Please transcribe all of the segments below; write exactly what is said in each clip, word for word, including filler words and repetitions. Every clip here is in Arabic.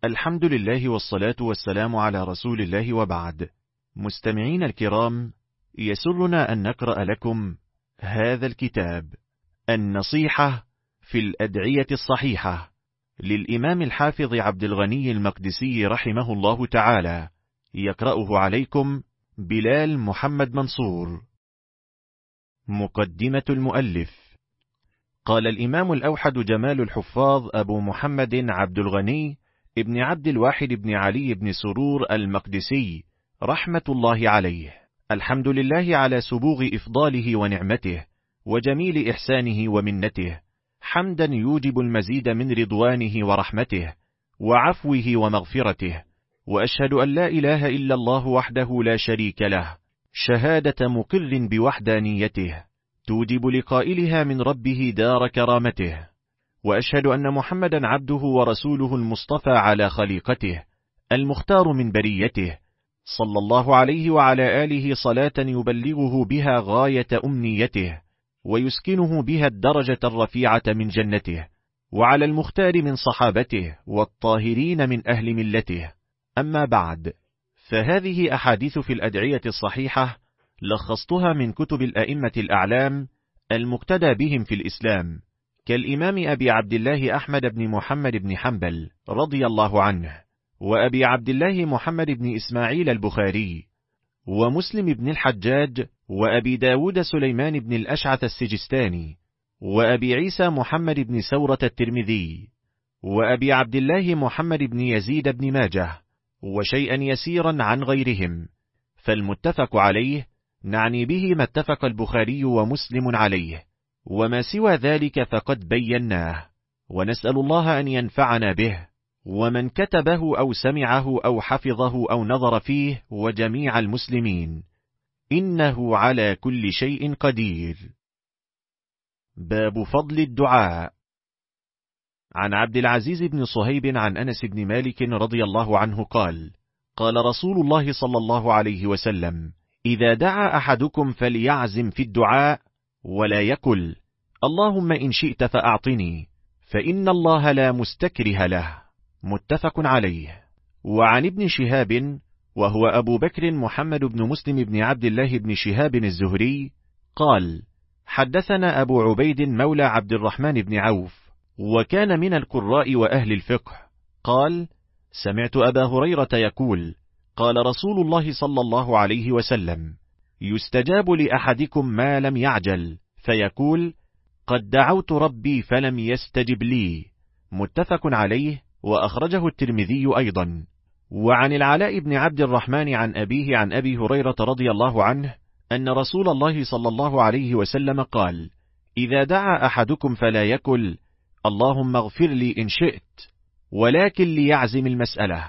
الحمد لله والصلاة والسلام على رسول الله، وبعد. مستمعين الكرام، يسرنا أن نقرأ لكم هذا الكتاب النصيحة في الأدعية الصحيحة للإمام الحافظ عبد الغني المقدسي رحمه الله تعالى، يقرأه عليكم بلال محمد منصور. مقدمة المؤلف. قال الإمام الأوحد جمال الحفاظ أبو محمد عبد الغني ابن عبد الواحد بن علي بن سرور المقدسي رحمة الله عليه: الحمد لله على سبوغ إفضاله ونعمته وجميل إحسانه ومنته، حمدا يوجب المزيد من رضوانه ورحمته وعفوه ومغفرته، وأشهد أن لا إله إلا الله وحده لا شريك له، شهادة مقر بوحدانيته توجب لقائلها من ربه دار كرامته، وأشهد أن محمدا عبده ورسوله المصطفى على خليقته المختار من بريته، صلى الله عليه وعلى آله صلاة يبلغه بها غاية أمنيته ويسكنه بها الدرجة الرفيعة من جنته، وعلى المختار من صحابته والطاهرين من أهل ملته. أما بعد، فهذه أحاديث في الأدعية الصحيحة لخصتها من كتب الأئمة الأعلام المقتدى بهم في الإسلام، كالإمام أبي عبد الله أحمد بن محمد بن حنبل رضي الله عنه، وأبي عبد الله محمد بن إسماعيل البخاري، ومسلم بن الحجاج، وأبي داود سليمان بن الأشعث السجستاني، وأبي عيسى محمد بن سورة الترمذي، وأبي عبد الله محمد بن يزيد بن ماجه، وشيئا يسيرا عن غيرهم. فالمتفق عليه نعني به ما اتفق البخاري ومسلم عليه، وما سوى ذلك فقد بيناه، ونسأل الله أن ينفعنا به ومن كتبه أو سمعه أو حفظه أو نظر فيه وجميع المسلمين، إنه على كل شيء قدير. باب فضل الدعاء. عن عبد العزيز بن صهيب عن أنس بن مالك رضي الله عنه قال: قال رسول الله صلى الله عليه وسلم: إذا دعا أحدكم فليعزم في الدعاء ولا يقل اللهم إن شئت فأعطني، فإن الله لا مستكره له. متفق عليه. وعن ابن شهاب وهو أبو بكر محمد بن مسلم بن عبد الله بن شهاب الزهري قال: حدثنا أبو عبيد مولى عبد الرحمن بن عوف، وكان من القراء وأهل الفقه، قال: سمعت أبا هريرة يقول: قال رسول الله صلى الله عليه وسلم: يستجاب لأحدكم ما لم يعجل، فيقول: قد دعوت ربي فلم يستجب لي. متفق عليه، وأخرجه الترمذي أيضا. وعن العلاء بن عبد الرحمن عن أبيه عن أبي هريرة رضي الله عنه أن رسول الله صلى الله عليه وسلم قال: إذا دعا أحدكم فلا يقل اللهم اغفر لي إن شئت، ولكن ليعزم المسألة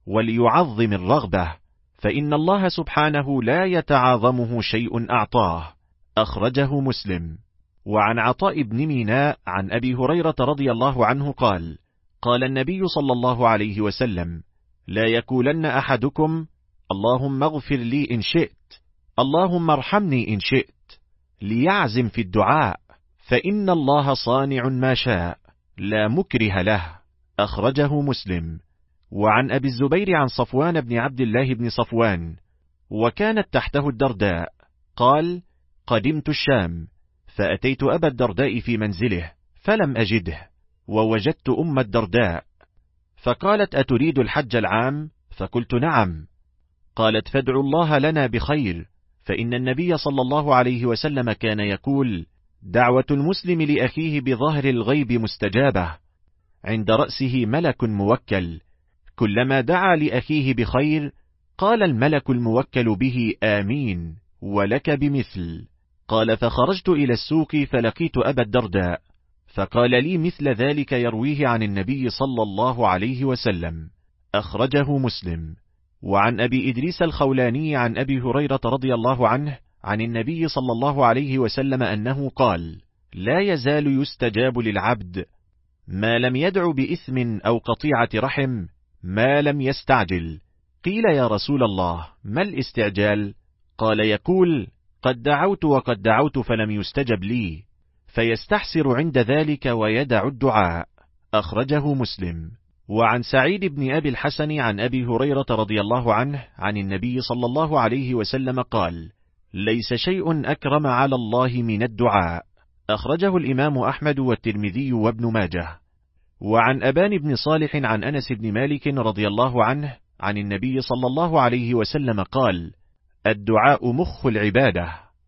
وليعظم الرغبة، فإن الله سبحانه لا يتعاظمه شيء أعطاه. أخرجه مسلم. وعن عطاء بن ميناء عن أبي هريرة رضي الله عنه قال: قال النبي صلى الله عليه وسلم: لا يقولن أحدكم اللهم اغفر لي إن شئت، اللهم ارحمني إن شئت، ليعزم في الدعاء، فإن الله صانع ما شاء لا مكره له. أخرجه مسلم. وعن أبي الزبير عن صفوان بن عبد الله بن صفوان، وكانت تحته الدرداء، قال: قدمت الشام فأتيت أبا الدرداء في منزله فلم أجده، ووجدت أم الدرداء، فقالت: أتريد الحج العام؟ فقلت: نعم. قالت: فادعوا الله لنا بخير، فإن النبي صلى الله عليه وسلم كان يقول: دعوة المسلم لأخيه بظهر الغيب مستجابة، عند رأسه ملك موكل، كلما دعا لأخيه بخير قال الملك الموكل به آمين ولك بمثل. قال: فخرجت إلى السوق فلقيت أبا الدرداء، فقال لي مثل ذلك يرويه عن النبي صلى الله عليه وسلم. أخرجه مسلم. وعن أبي إدريس الخولاني عن أبي هريرة رضي الله عنه عن النبي صلى الله عليه وسلم أنه قال: لا يزال يستجاب للعبد ما لم يدع بإثم أو قطيعة رحم، ما لم يستعجل. قيل: يا رسول الله، ما الاستعجال؟ قال: يقول: قد دعوت وقد دعوت فلم يستجب لي، فيستحسر عند ذلك ويدع الدعاء. أخرجه مسلم. وعن سعيد بن أبي الحسن عن أبي هريرة رضي الله عنه عن النبي صلى الله عليه وسلم قال: ليس شيء أكرم على الله من الدعاء. أخرجه الإمام أحمد والترمذي وابن ماجه. وعن أبان بن صالح عن أنس بن مالك رضي الله عنه عن النبي صلى الله عليه وسلم قال: الدعاء مخ العبادة.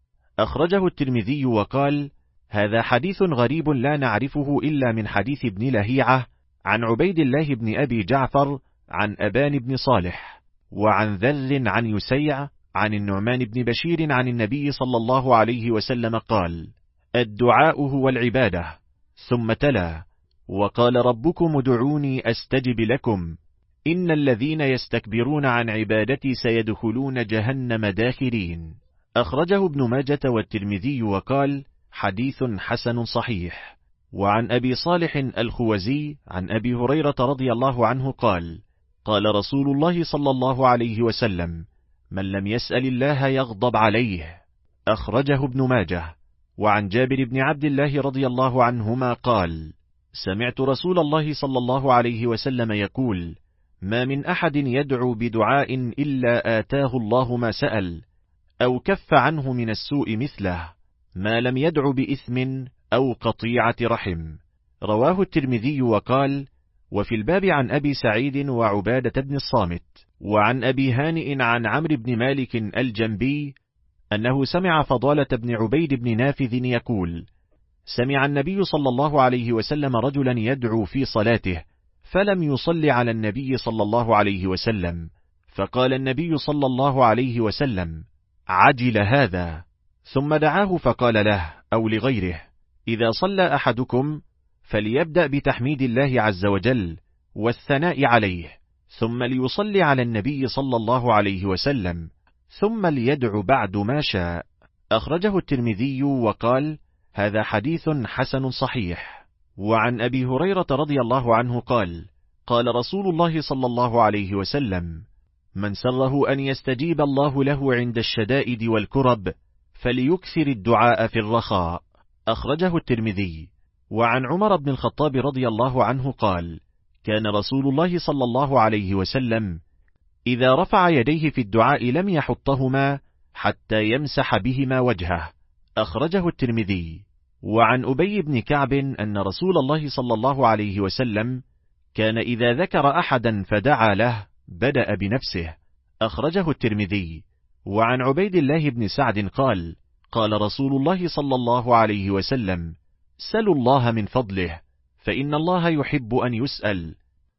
أخرجه الترمذي وقال: هذا حديث غريب لا نعرفه إلا من حديث ابن لهيعة عن عبيد الله بن أبي جعفر عن أبان بن صالح. وعن ذر عن يسيع عن النعمان بن بشير عن النبي صلى الله عليه وسلم قال: الدعاء هو العبادة. ثم تلا: وقال ربكم ادعوني أستجب لكم إن الذين يستكبرون عن عبادتي سيدخلون جهنم داخرين. أخرجه ابن ماجة والترمذي وقال: حديث حسن صحيح. وعن أبي صالح الخوزي عن أبي هريرة رضي الله عنه قال: قال رسول الله صلى الله عليه وسلم: من لم يسأل الله يغضب عليه. أخرجه ابن ماجه. وعن جابر بن عبد الله رضي الله عنهما قال: سمعت رسول الله صلى الله عليه وسلم يقول: ما من أحد يدعو بدعاء إلا آتاه الله ما سأل أو كف عنه من السوء مثله، ما لم يدع بإثم أو قطيعة رحم. رواه الترمذي وقال: وفي الباب عن أبي سعيد وعبادة بن الصامت. وعن أبي هانئ عن عمرو بن مالك الجنبي أنه سمع فضالة بن عبيد بن نافذ يقول: سمع النبي صلى الله عليه وسلم رجلا يدعو في صلاته فلم يصل على النبي صلى الله عليه وسلم، فقال النبي صلى الله عليه وسلم: عجل هذا. ثم دعاه فقال له أو لغيره: إذا صلى أحدكم فليبدأ بتحميد الله عز وجل والثناء عليه، ثم ليصلي على النبي صلى الله عليه وسلم، ثم ليدعو بعد ما شاء. أخرجه الترمذي وقال: هذا حديث حسن صحيح. وعن أبي هريرة رضي الله عنه قال: قال رسول الله صلى الله عليه وسلم: من سره أن يستجيب الله له عند الشدائد والكرب فليكثر الدعاء في الرخاء. أخرجه الترمذي. وعن عمر بن الخطاب رضي الله عنه قال: كان رسول الله صلى الله عليه وسلم إذا رفع يديه في الدعاء لم يحطهما حتى يمسح بهما وجهه. أخرجه الترمذي. وعن أبي بن كعب أن رسول الله صلى الله عليه وسلم كان إذا ذكر أحدا فدعا له بدأ بنفسه. أخرجه الترمذي. وعن عبيد الله بن سعد قال: قال رسول الله صلى الله عليه وسلم: سلوا الله من فضله فإن الله يحب أن يسأل،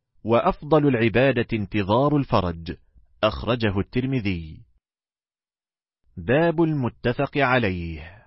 وأفضل العبادة انتظار الفرج. أخرجه الترمذي. باب المتفق عليه.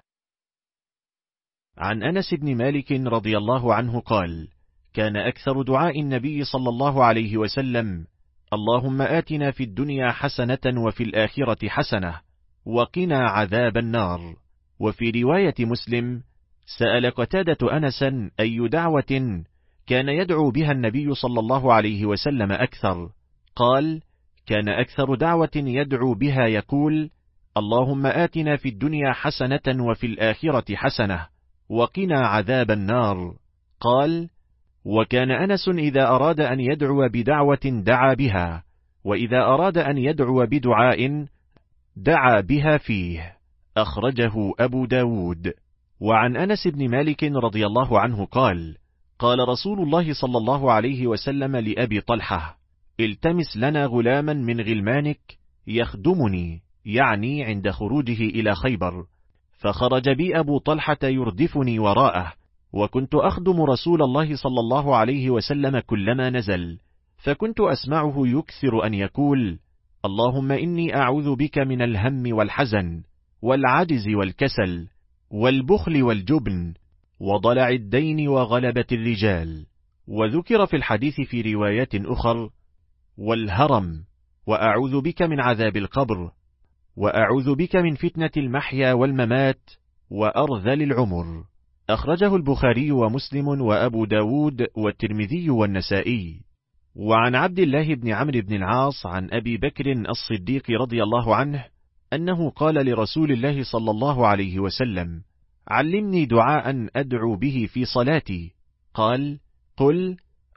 عن أنس بن مالك رضي الله عنه قال: كان أكثر دعاء النبي صلى الله عليه وسلم: اللهم آتنا في الدنيا حسنة وفي الآخرة حسنة وقنا عذاب النار. وفي رواية مسلم: سأل قتادة أنسا أي دعوة كان يدعو بها النبي صلى الله عليه وسلم أكثر؟ قال: كان أكثر دعوة يدعو بها يقول: اللهم آتنا في الدنيا حسنة وفي الآخرة حسنة وقنا عذاب النار. قال: وكان أنس إذا أراد أن يدعو بدعوة دعا بها، وإذا أراد أن يدعو بدعاء دعا بها فيه. أخرجه أبو داود. وعن أنس بن مالك رضي الله عنه قال: قال رسول الله صلى الله عليه وسلم لأبي طلحة: التمس لنا غلاما من غلمانك يخدمني، يعني عند خروجه إلى خيبر. فخرج بي أبو طلحة يردفني وراءه، وكنت أخدم رسول الله صلى الله عليه وسلم كلما نزل، فكنت أسمعه يكثر أن يقول: اللهم إني أعوذ بك من الهم والحزن والعجز والكسل والبخل والجبن وضلع الدين وغلبة الرجال. وذكر في الحديث في روايات أخر: والهرم، وأعوذ بك من عذاب القبر، وأعوذ بك من فتنة المحيا والممات وأرذل العمر. أخرجه البخاري ومسلم وأبو داود والترمذي والنسائي. وعن عبد الله بن عمرو بن العاص عن أبي بكر الصديق رضي الله عنه أنه قال لرسول الله صلى الله عليه وسلم: علمني دعاء أدعو به في صلاتي. قال: قل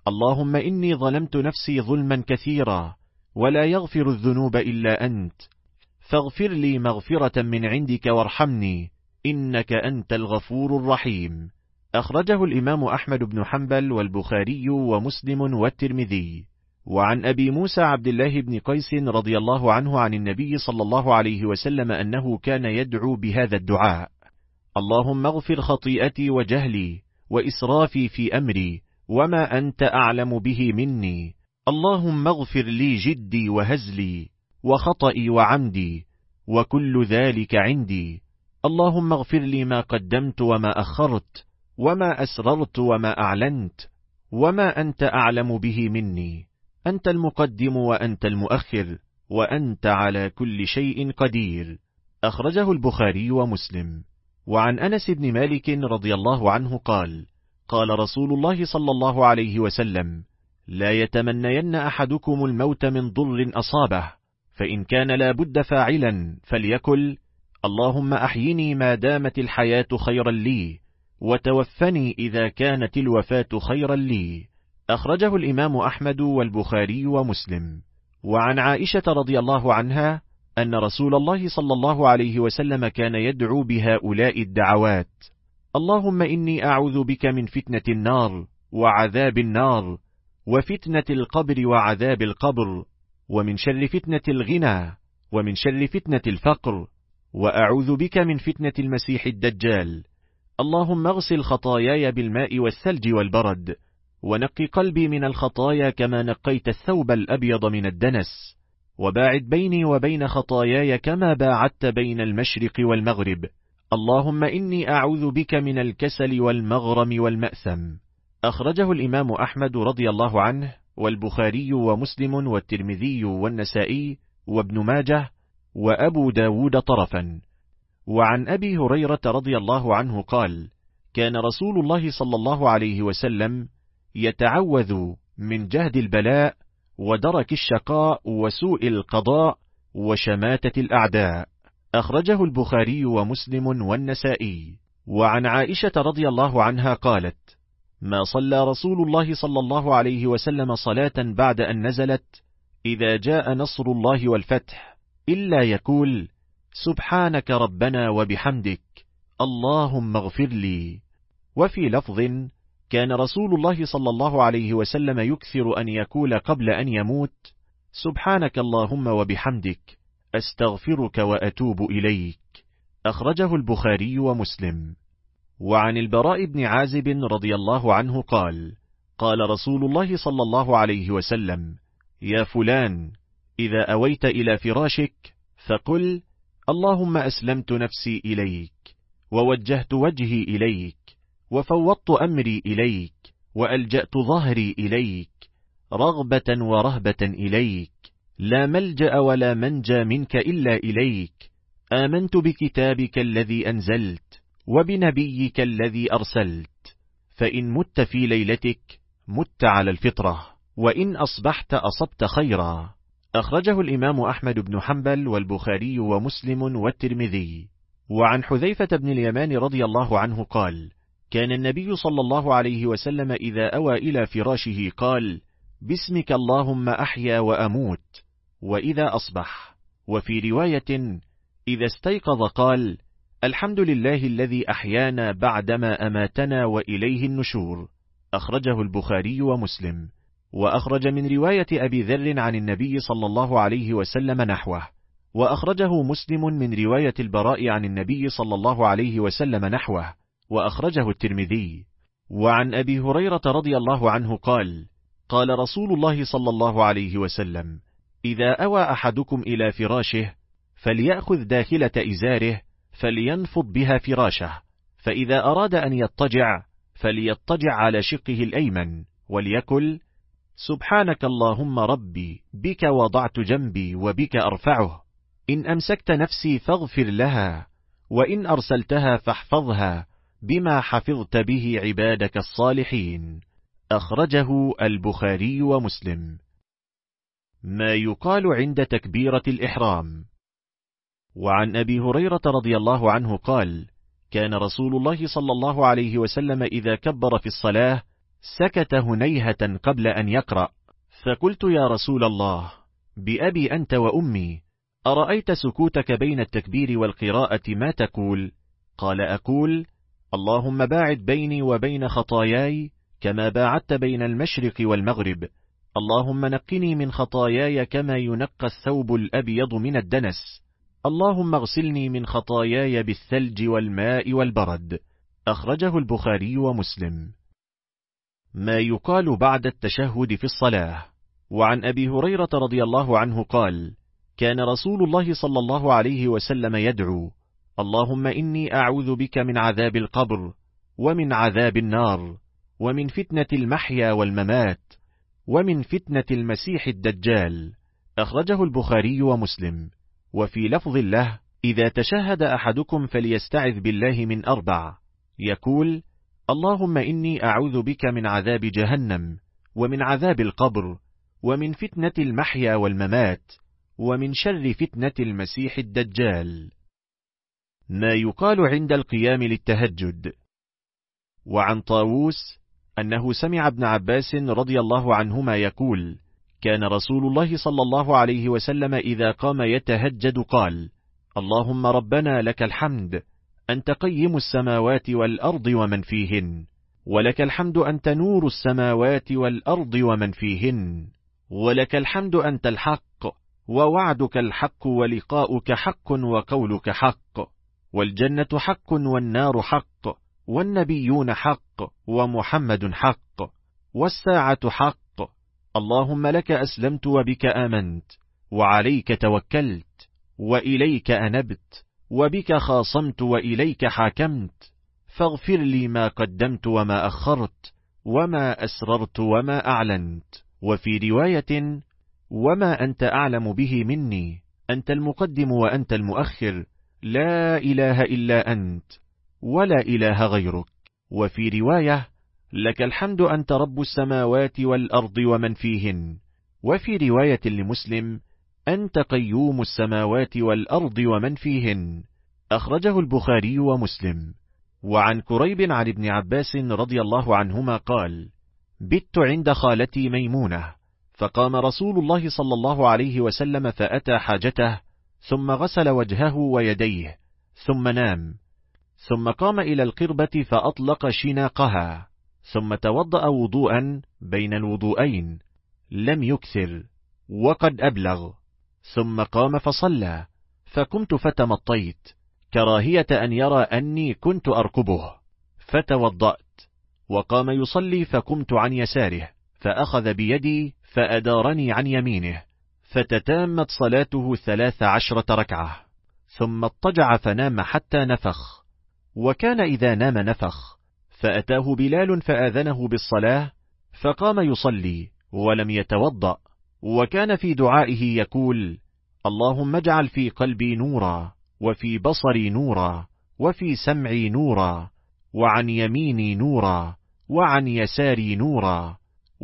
اللهم إني ظلمت نفسي ظلما كثيرا، ولا يغفر الذنوب إلا أنت، فاغفر لي مغفرة من عندك وارحمني، إنك أنت الغفور الرحيم. أخرجه الإمام أحمد بن حنبل والبخاري ومسلم والترمذي. وعن أبي موسى عبد الله بن قيس رضي الله عنه عن النبي صلى الله عليه وسلم أنه كان يدعو بهذا الدعاء: اللهم اغفر خطيئتي وجهلي وإسرافي في أمري وما أنت أعلم به مني، اللهم اغفر لي جدي وهزلي وخطئي وعمدي وكل ذلك عندي، اللهم اغفر لي ما قدمت وما أخرت وما أسررت وما أعلنت وما أنت أعلم به مني، أنت المقدم وأنت المؤخر وأنت على كل شيء قدير. أخرجه البخاري ومسلم. وعن أنس بن مالك رضي الله عنه قال: قال رسول الله صلى الله عليه وسلم: لا يتمنين أحدكم الموت من ضر أصابه، فإن كان لا بد فاعلا فليقل: اللهم أحيني ما دامت الحياة خيرا لي، وتوفني إذا كانت الوفاة خيرا لي. أخرجه الإمام أحمد والبخاري ومسلم. وعن عائشة رضي الله عنها أن رسول الله صلى الله عليه وسلم كان يدعو بهؤلاء الدعوات: اللهم إني أعوذ بك من فتنة النار وعذاب النار وفتنة القبر وعذاب القبر، ومن شر فتنة الغنى ومن شر فتنة الفقر، وأعوذ بك من فتنة المسيح الدجال. اللهم اغسل خطاياي بالماء والثلج والبرد، ونقي قلبي من الخطايا كما نقيت الثوب الأبيض من الدنس، وباعد بيني وبين خطاياي كما باعدت بين المشرق والمغرب. اللهم إني أعوذ بك من الكسل والمغرم والمأثم. أخرجه الإمام أحمد رضي الله عنه والبخاري ومسلم والترمذي والنسائي وابن ماجه وأبو داود طرفا. وعن أبي هريرة رضي الله عنه قال: كان رسول الله صلى الله عليه وسلم يتعوذ من جهد البلاء ودرك الشقاء وسوء القضاء وشماتة الأعداء. أخرجه البخاري ومسلم والنسائي. وعن عائشة رضي الله عنها قالت: ما صلى رسول الله صلى الله عليه وسلم صلاة بعد أن نزلت إذا جاء نصر الله والفتح إلا يقول: سبحانك ربنا وبحمدك، اللهم اغفر لي. وفي لفظ: كان رسول الله صلى الله عليه وسلم يكثر أن يقول قبل أن يموت: سبحانك اللهم وبحمدك، أستغفرك وأتوب إليك. أخرجه البخاري ومسلم. وعن البراء بن عازب رضي الله عنه قال: قال رسول الله صلى الله عليه وسلم: يا فلان، إذا أويت إلى فراشك فقل: اللهم أسلمت نفسي إليك، ووجهت وجهي إليك، وفوضت أمري إليك، وألجأت ظهري إليك، رغبة ورهبة إليك، لا ملجأ ولا منجى منك إلا إليك، آمنت بكتابك الذي أنزلت وبنبيك الذي أرسلت، فإن مت في ليلتك مت على الفطرة، وإن أصبحت أصبت خيرا. أخرجه الإمام أحمد بن حنبل والبخاري ومسلم والترمذي. وعن حذيفة بن اليمان رضي الله عنه قال: كان النبي صلى الله عليه وسلم إذا أوى إلى فراشه قال: باسمك اللهم أحيا وأموت، وإذا أصبح. وفي رواية: إذا استيقظ قال: الحمد لله الذي أحيانا بعدما أماتنا وإليه النشور. أخرجه البخاري ومسلم. وأخرج من رواية أبي ذر عن النبي صلى الله عليه وسلم نحوه. وأخرجه مسلم من رواية البراء عن النبي صلى الله عليه وسلم نحوه. وأخرجه الترمذي. وعن أبي هريرة رضي الله عنه قال: قال رسول الله صلى الله عليه وسلم: إذا أوى أحدكم إلى فراشه فليأخذ داخلة إزاره فلينفض بها فراشه، فإذا أراد أن يضطجع فليضطجع على شقه الأيمن، وليقل: سبحانك اللهم ربي، بك وضعت جنبي وبك أرفعه، إن أمسكت نفسي فاغفر لها، وإن أرسلتها فاحفظها بما حفظت به عبادك الصالحين. أخرجه البخاري ومسلم. ما يقال عند تكبيرة الإحرام. وعن أبي هريرة رضي الله عنه قال: كان رسول الله صلى الله عليه وسلم إذا كبر في الصلاة سكت هنيهة قبل أن يقرأ، فقلت يا رسول الله، بأبي أنت وأمي، أرأيت سكوتك بين التكبير والقراءة ما تقول؟ قال أقول: اللهم باعد بيني وبين خطاياي كما باعدت بين المشرق والمغرب، اللهم نقني من خطاياي كما ينقى الثوب الأبيض من الدنس، اللهم اغسلني من خطاياي بالثلج والماء والبرد. أخرجه البخاري ومسلم. ما يقال بعد التشهد في الصلاة. وعن أبي هريرة رضي الله عنه قال: كان رسول الله صلى الله عليه وسلم يدعو: اللهم إني أعوذ بك من عذاب القبر، ومن عذاب النار، ومن فتنة المحيا والممات، ومن فتنة المسيح الدجال. أخرجه البخاري ومسلم. وفي لفظ له: إذا تشهد أحدكم فليستعذ بالله من أربع، يقول: اللهم إني أعوذ بك من عذاب جهنم، ومن عذاب القبر، ومن فتنة المحيا والممات، ومن شر فتنة المسيح الدجال. ما يقال عند القيام للتهجد. وعن طاووس أنه سمع ابن عباس رضي الله عنهما يقول: كان رسول الله صلى الله عليه وسلم إذا قام يتهجد قال: اللهم ربنا لك الحمد، أنت قيم السماوات والأرض ومن فيهن، ولك الحمد أنت نور السماوات والأرض ومن فيهن، ولك الحمد أنت الحق، ووعدك الحق، ولقاؤك حق، وقولك حق، والجنة حق، والنار حق، والنبيون حق، ومحمد حق، والساعة حق. اللهم لك أسلمت وبك آمنت، وعليك توكلت، وإليك أنبت، وبك خاصمت، وإليك حاكمت، فاغفر لي ما قدمت وما أخرت، وما أسررت وما أعلنت. وفي رواية: وما أنت أعلم به مني، أنت المقدم وأنت المؤخر، لا إله إلا أنت، ولا إله غيرك. وفي رواية: لك الحمد أنت رب السماوات والأرض ومن فيهن. وفي رواية لمسلم: أنت قيوم السماوات والأرض ومن فيهن. أخرجه البخاري ومسلم. وعن كريب عن ابن عباس رضي الله عنهما قال: بت عند خالتي ميمونة، فقام رسول الله صلى الله عليه وسلم فأتى حاجته، ثم غسل وجهه ويديه، ثم نام، ثم قام إلى القربة فأطلق شناقها، ثم توضأ وضوءا بين الوضوءين، لم يكثر وقد أبلغ، ثم قام فصلى، فقمت فتمطيت كراهية أن يرى أني كنت أركبه، فتوضأت، وقام يصلي، فقمت عن يساره، فأخذ بيدي فأدارني عن يمينه، فتتامت صلاته ثلاث عشرة ركعة، ثم اضطجع فنام حتى نفخ، وكان إذا نام نفخ، فأتاه بلال فآذنه بالصلاة، فقام يصلي ولم يتوضأ، وكان في دعائه يقول: اللهم اجعل في قلبي نورا، وفي بصري نورا، وفي سمعي نورا، وعن يميني نورا، وعن يساري نورا،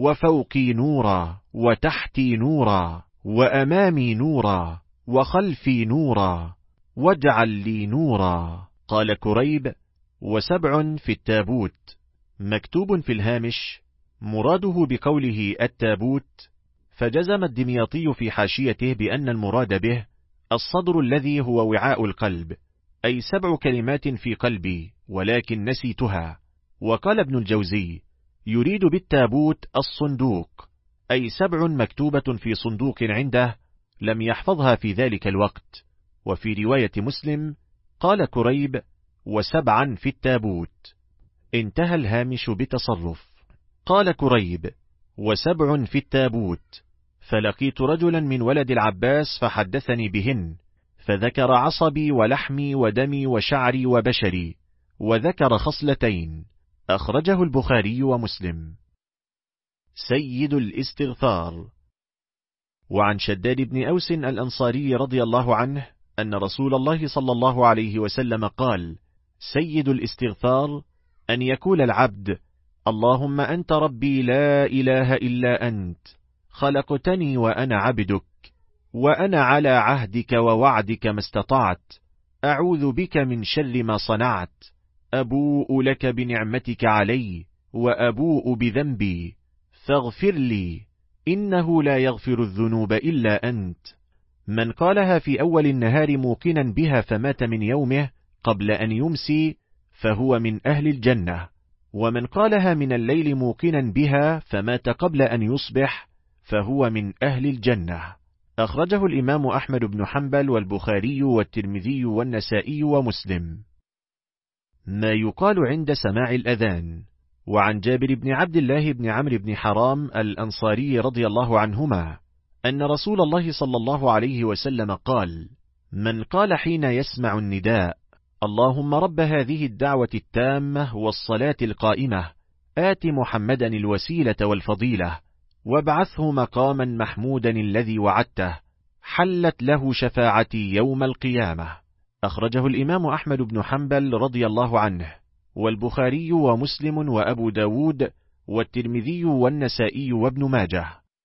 وفوقي نورا، وتحتي نورا، وأمامي نورا، وخلفي نورا، واجعل لي نورا. قال كريب: وسبع في التابوت. مكتوب في الهامش: مراده بقوله التابوت، فجزم الدمياطي في حاشيته بأن المراد به الصدر الذي هو وعاء القلب، أي سبع كلمات في قلبي ولكن نسيتها. وقال ابن الجوزي: يريد بالتابوت الصندوق، أي سبع مكتوبة في صندوق عنده لم يحفظها في ذلك الوقت. وفي رواية مسلم قال كريب: وسبعا في التابوت. انتهى الهامش بتصرف. قال كريب: وسبع في التابوت، فلقيت رجلا من ولد العباس فحدثني بهن، فذكر عصبي ولحمي ودمي وشعري وبشري، وذكر خصلتين. أخرجه البخاري ومسلم. سيد الاستغفار. وعن شداد بن أوس الأنصاري رضي الله عنه أن رسول الله صلى الله عليه وسلم قال: سيد الاستغفار أن يقول العبد: اللهم أنت ربي لا إله إلا أنت، خلقتني وأنا عبدك، وأنا على عهدك ووعدك ما استطعت، أعوذ بك من شر ما صنعت، أبوء لك بنعمتك علي وأبوء بذنبي فاغفر لي إنه لا يغفر الذنوب إلا أنت. من قالها في أول النهار موقنا بها فمات من يومه قبل أن يمسي فهو من أهل الجنة، ومن قالها من الليل موقنا بها فمات قبل أن يصبح فهو من أهل الجنة. أخرجه الإمام أحمد بن حنبل والبخاري والترمذي والنسائي ومسلم. ما يقال عند سماع الأذان. وعن جابر بن عبد الله بن عمرو بن حرام الأنصاري رضي الله عنهما أن رسول الله صلى الله عليه وسلم قال: من قال حين يسمع النداء: اللهم رب هذه الدعوة التامة والصلاة القائمة آت محمدا الوسيلة والفضيلة وابعثه مقاما محمودا الذي وعدته، حلت له شفاعتي يوم القيامة. أخرجه الإمام أحمد بن حنبل رضي الله عنه والبخاري ومسلم وأبو داود والترمذي والنسائي وابن ماجه.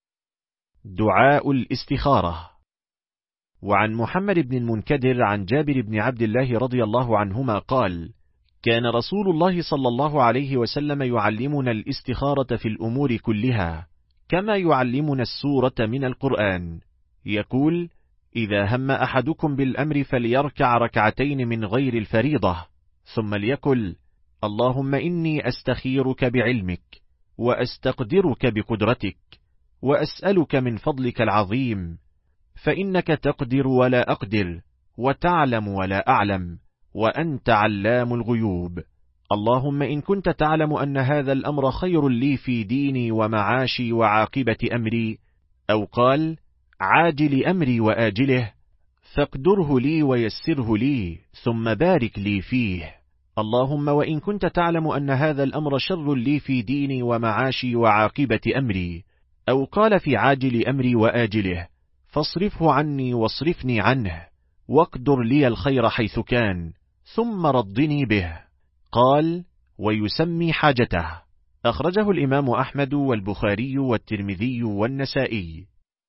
دعاء الاستخارة. وعن محمد بن المنكدر عن جابر بن عبد الله رضي الله عنهما قال: كان رسول الله صلى الله عليه وسلم يعلمنا الاستخارة في الأمور كلها كما يعلمنا السورة من القرآن. يقول: إذا هم أحدكم بالأمر فليركع ركعتين من غير الفريضة، ثم ليقل: اللهم إني أستخيرك بعلمك وأستقدرك بقدرتك وأسألك من فضلك العظيم، فإنك تقدر ولا أقدر وتعلم ولا أعلم وأنت علام الغيوب. اللهم إن كنت تعلم أن هذا الأمر خير لي في ديني ومعاشي وعاقبة أمري، أو قال عاجل أمري وآجله، فاقدره لي ويسره لي ثم بارك لي فيه. اللهم وإن كنت تعلم أن هذا الأمر شر لي في ديني ومعاشي وعاقبة أمري، أو قال في عاجل أمري وآجله، فاصرفه عني واصرفني عنه، واقدر لي الخير حيث كان، ثم ردني به. قال: ويسمي حاجته. أخرجه الإمام أحمد والبخاري والترمذي والنسائي.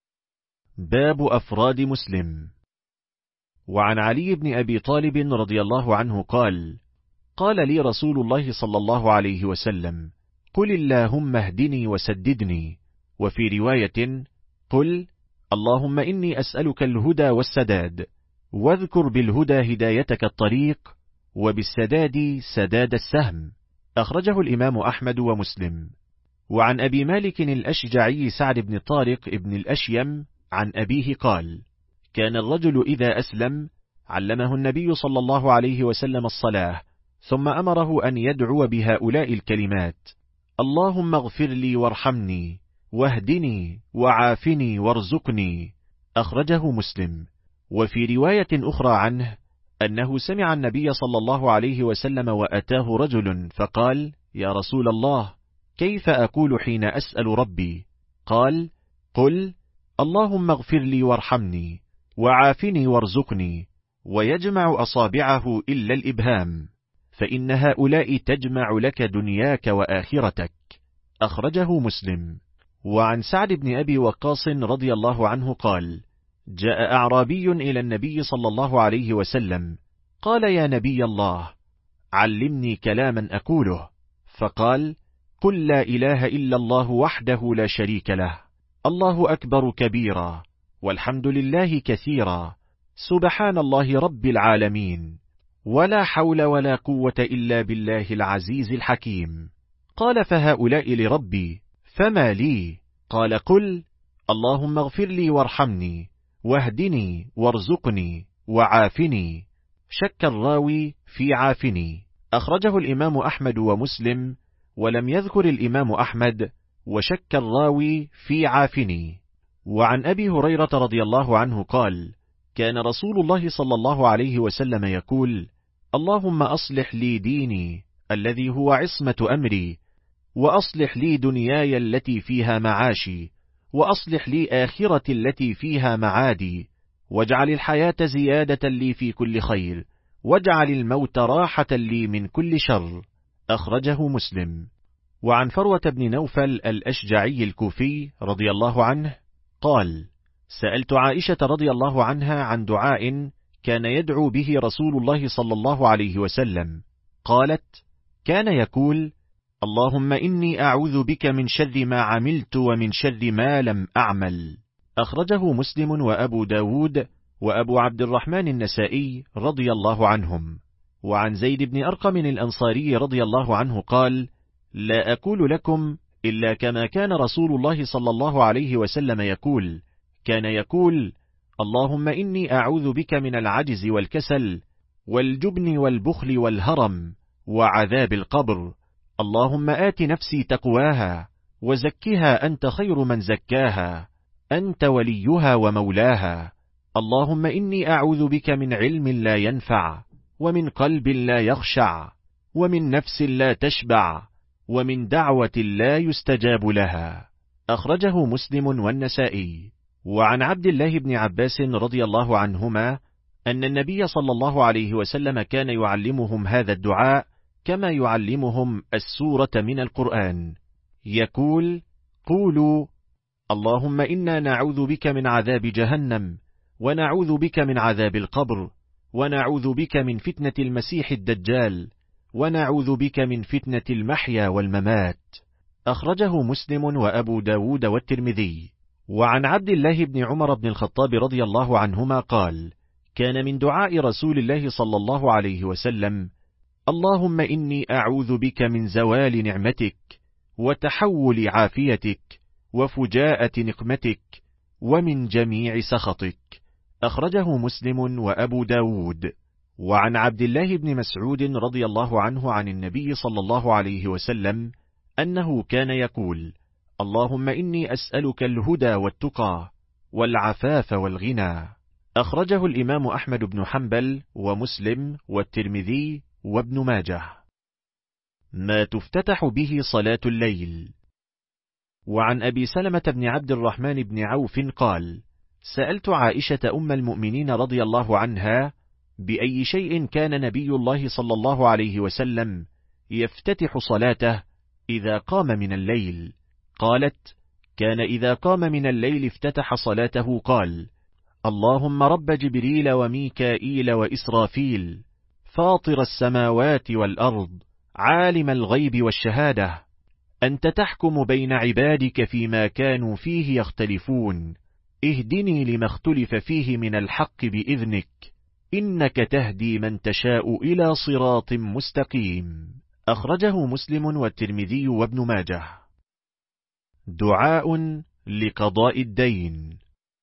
باب أفراد مسلم. وعن علي بن أبي طالب رضي الله عنه قال: قال لي رسول الله صلى الله عليه وسلم: قل اللهم اهدني وسددني. وفي رواية: قل اللهم إني أسألك الهدى والسداد، واذكر بالهدى هدايتك الطريق، وبالسداد سداد السهم. أخرجه الإمام أحمد ومسلم. وعن أبي مالك الأشجعي سعد بن طارق بن الأشيم عن أبيه قال: كان الرجل إذا أسلم علمه النبي صلى الله عليه وسلم الصلاة، ثم أمره أن يدعو بهؤلاء الكلمات: اللهم اغفر لي وارحمني واهدني وعافني وارزقني. أخرجه مسلم. وفي رواية أخرى عنه أنه سمع النبي صلى الله عليه وسلم وأتاه رجل فقال: يا رسول الله، كيف أقول حين أسأل ربي؟ قال: قل اللهم اغفر لي وارحمني وعافني وارزقني، ويجمع أصابعه إلا الإبهام، فإن هؤلاء تجمع لك دنياك وآخرتك. أخرجه مسلم. وعن سعد بن أبي وقاص رضي الله عنه قال: جاء أعرابي إلى النبي صلى الله عليه وسلم قال: يا نبي الله، علمني كلاما أقوله. فقال: قل لا إله إلا الله وحده لا شريك له، الله أكبر كبيرا، والحمد لله كثيرا، سبحان الله رب العالمين، ولا حول ولا قوة إلا بالله العزيز الحكيم. قال: فهؤلاء لربي، فما لي؟ قال: قل اللهم اغفر لي وارحمني واهدني وارزقني وعافني. شك الراوي في عافني. أخرجه الإمام أحمد ومسلم، ولم يذكر الإمام أحمد وشك الراوي في عافني. وعن أبي هريرة رضي الله عنه قال: كان رسول الله صلى الله عليه وسلم يقول: اللهم أصلح لي ديني الذي هو عصمة أمري، وأصلح لي دنياي التي فيها معاشي، وأصلح لي آخرتي التي فيها معادي، واجعل الحياة زيادة لي في كل خير، واجعل الموت راحة لي من كل شر. أخرجه مسلم. وعن فروة بن نوفل الأشجعي الكوفي رضي الله عنه قال: سألت عائشة رضي الله عنها عن دعاء كان يدعو به رسول الله صلى الله عليه وسلم، قالت: كان يقول: اللهم إني أعوذ بك من شر ما عملت ومن شر ما لم أعمل. أخرجه مسلم وأبو داود وأبو عبد الرحمن النسائي رضي الله عنهم. وعن زيد بن أرقم الأنصاري رضي الله عنه قال: لا أقول لكم إلا كما كان رسول الله صلى الله عليه وسلم يقول. كان يقول: اللهم إني أعوذ بك من العجز والكسل والجبن والبخل والهرم وعذاب القبر. اللهم آت نفسي تقواها وزكها أنت خير من زكاها، أنت وليها ومولاها. اللهم إني أعوذ بك من علم لا ينفع، ومن قلب لا يخشع، ومن نفس لا تشبع، ومن دعوة لا يستجاب لها. أخرجه مسلم والنسائي. وعن عبد الله بن عباس رضي الله عنهما أن النبي صلى الله عليه وسلم كان يعلمهم هذا الدعاء كما يعلمهم السورة من القرآن، يقول: قولوا: اللهم إنا نعوذ بك من عذاب جهنم، ونعوذ بك من عذاب القبر، ونعوذ بك من فتنة المسيح الدجال، ونعوذ بك من فتنة المحيا والممات. أخرجه مسلم وأبو داود والترمذي. وعن عبد الله بن عمر بن الخطاب رضي الله عنهما قال: كان من دعاء رسول الله صلى الله عليه وسلم: اللهم إني أعوذ بك من زوال نعمتك، وتحول عافيتك، وفجاءة نقمتك، ومن جميع سخطك. أخرجه مسلم وأبو داود. وعن عبد الله بن مسعود رضي الله عنه عن النبي صلى الله عليه وسلم أنه كان يقول: اللهم إني أسألك الهدى والتقى والعفاف والغنى. أخرجه الإمام أحمد بن حنبل ومسلم والترمذي وابن ماجه. ما تفتتح به صلاة الليل. وعن أبي سلمة بن عبد الرحمن بن عوف قال: سألت عائشة أم المؤمنين رضي الله عنها بأي شيء كان نبي الله صلى الله عليه وسلم يفتتح صلاته إذا قام من الليل؟ قالت: كان إذا قام من الليل افتتح صلاته قال: اللهم رب جبريل وميكائيل وإسرافيل، فاطر السماوات والأرض، عالم الغيب والشهادة، أنت تحكم بين عبادك فيما كانوا فيه يختلفون، اهدني لما اختلف فيه من الحق بإذنك، إنك تهدي من تشاء إلى صراط مستقيم. أخرجه مسلم والترمذي وابن ماجه. دعاء لقضاء الدين.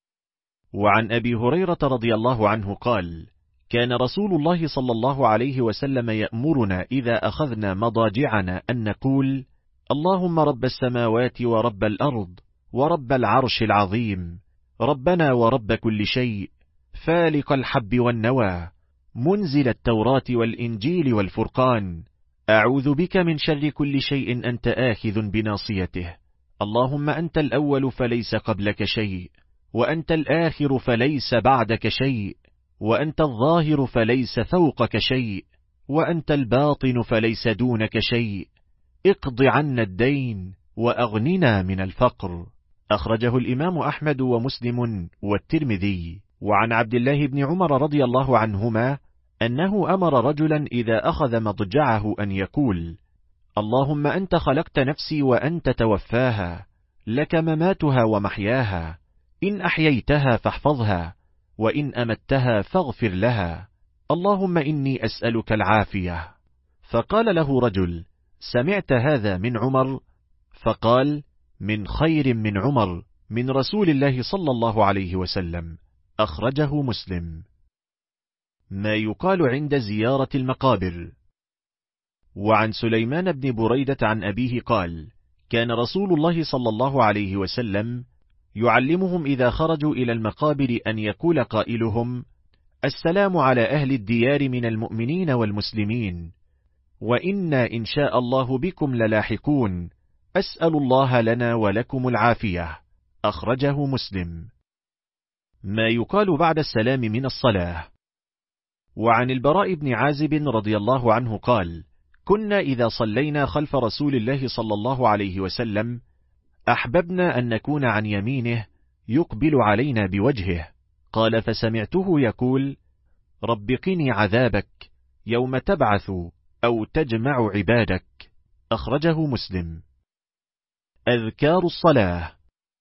وعن أبي هريرة رضي الله عنه قال: كان رسول الله صلى الله عليه وسلم يأمرنا إذا أخذنا مضاجعنا أن نقول: اللهم رب السماوات ورب الأرض ورب العرش العظيم، ربنا ورب كل شيء، فالق الحب والنوى، منزل التوراة والإنجيل والفرقان، أعوذ بك من شر كل شيء أنت آخذ بناصيته، اللهم أنت الأول فليس قبلك شيء، وأنت الآخر فليس بعدك شيء، وأنت الظاهر فليس فوقك شيء، وأنت الباطن فليس دونك شيء، اقض عنا الدين وأغننا من الفقر. أخرجه الإمام أحمد ومسلم والترمذي. وعن عبد الله بن عمر رضي الله عنهما أنه أمر رجلا إذا أخذ مضجعه أن يقول: اللهم أنت خلقت نفسي وأنت توفاها، لك مماتها ومحياها، إن أحييتها فاحفظها، وإن أمتها فاغفر لها، اللهم إني أسألك العافية. فقال له رجل: سمعت هذا من عمر؟ فقال: من خير من عمر، من رسول الله صلى الله عليه وسلم. أخرجه مسلم. ما يقال عند زيارة المقابر. وعن سليمان بن بريدة عن أبيه قال: كان رسول الله صلى الله عليه وسلم يعلمهم إذا خرجوا إلى المقابر أن يقول قائلهم: السلام على أهل الديار من المؤمنين والمسلمين، وإنا إن شاء الله بكم للاحقون، أسأل الله لنا ولكم العافية. أخرجه مسلم. ما يقال بعد السلام من الصلاة. وعن البراء بن عازب رضي الله عنه قال: كنا إذا صلينا خلف رسول الله صلى الله عليه وسلم أحببنا أن نكون عن يمينه يقبل علينا بوجهه. قال: فسمعته يقول: رب قني عذابك يوم تبعث أو تجمع عبادك. أخرجه مسلم. أذكار الصلاة.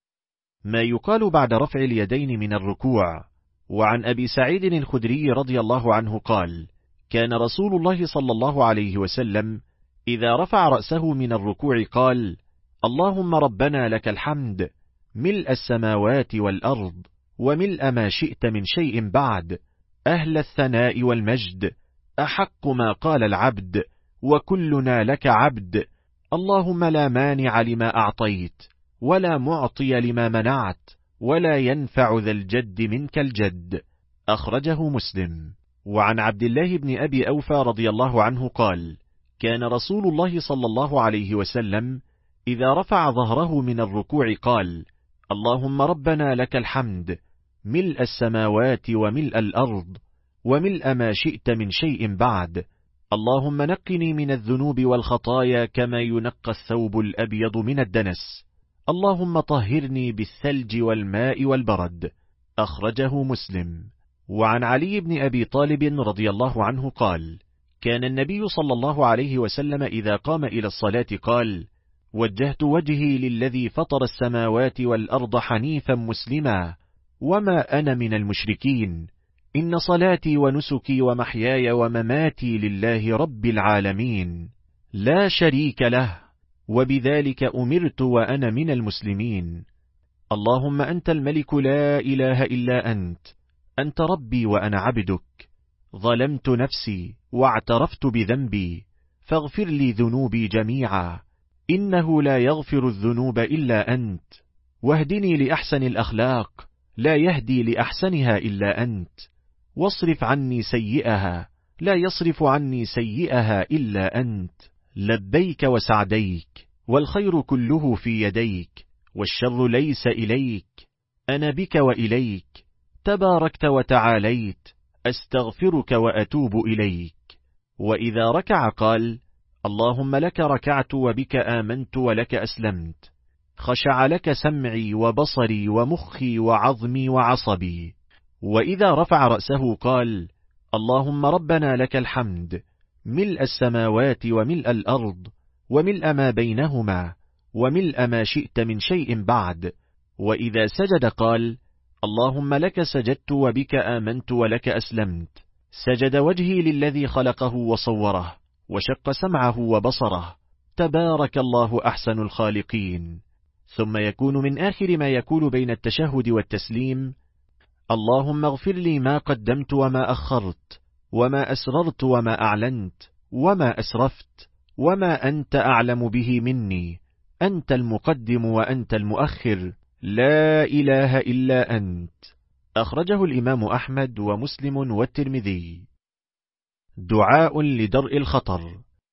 ما يقال بعد رفع اليدين من الركوع. وعن أبي سعيد الخدري رضي الله عنه قال: كان رسول الله صلى الله عليه وسلم إذا رفع رأسه من الركوع قال: اللهم ربنا لك الحمد ملء السماوات والأرض وملء ما شئت من شيء بعد، أهل الثناء والمجد، أحق ما قال العبد، وكلنا لك عبد، اللهم لا مانع لما أعطيت ولا معطي لما منعت ولا ينفع ذا الجد منك الجد. أخرجه مسلم. وعن عبد الله بن أبي أوفى رضي الله عنه قال: كان رسول الله صلى الله عليه وسلم إذا رفع ظهره من الركوع قال: اللهم ربنا لك الحمد ملء السماوات وملء الأرض وملء ما شئت من شيء بعد، اللهم نقني من الذنوب والخطايا كما ينقى الثوب الأبيض من الدنس، اللهم طهرني بالثلج والماء والبرد. أخرجه مسلم. وعن علي بن أبي طالب رضي الله عنه قال: كان النبي صلى الله عليه وسلم إذا قام إلى الصلاة قال: وجهت وجهي للذي فطر السماوات والأرض حنيفا مسلما وما أنا من المشركين، إن صلاتي ونسكي ومحياي ومماتي لله رب العالمين لا شريك له، وبذلك أمرت وأنا من المسلمين. اللهم أنت الملك لا إله إلا أنت، أنت ربي وأنا عبدك، ظلمت نفسي واعترفت بذنبي، فاغفر لي ذنوبي جميعا، إنه لا يغفر الذنوب إلا أنت، واهدني لأحسن الأخلاق، لا يهدي لأحسنها إلا أنت، واصرف عني سيئها، لا يصرف عني سيئها إلا أنت، لبيك وسعديك، والخير كله في يديك، والشر ليس إليك، أنا بك وإليك، تباركت وتعاليت، أستغفرك وأتوب إليك. وإذا ركع قال: اللهم لك ركعت وبك آمنت ولك أسلمت، خشع لك سمعي وبصري ومخي وعظمي وعصبي. وإذا رفع رأسه قال: اللهم ربنا لك الحمد ملء السماوات وملء الأرض وملء ما بينهما وملء ما شئت من شيء بعد. وإذا سجد قال: اللهم لك سجدت وبك آمنت ولك أسلمت، سجد وجهي للذي خلقه وصوره وشق سمعه وبصره، تبارك الله أحسن الخالقين. ثم يكون من آخر ما يكون بين التشهد والتسليم: اللهم اغفر لي ما قدمت وما أخرت وما أسررت وما أعلنت وما أسرفت وما أنت أعلم به مني، أنت المقدم وأنت المؤخر، لا إله إلا أنت. أخرجه الإمام أحمد ومسلم والترمذي. دعاء لدرء الخطر.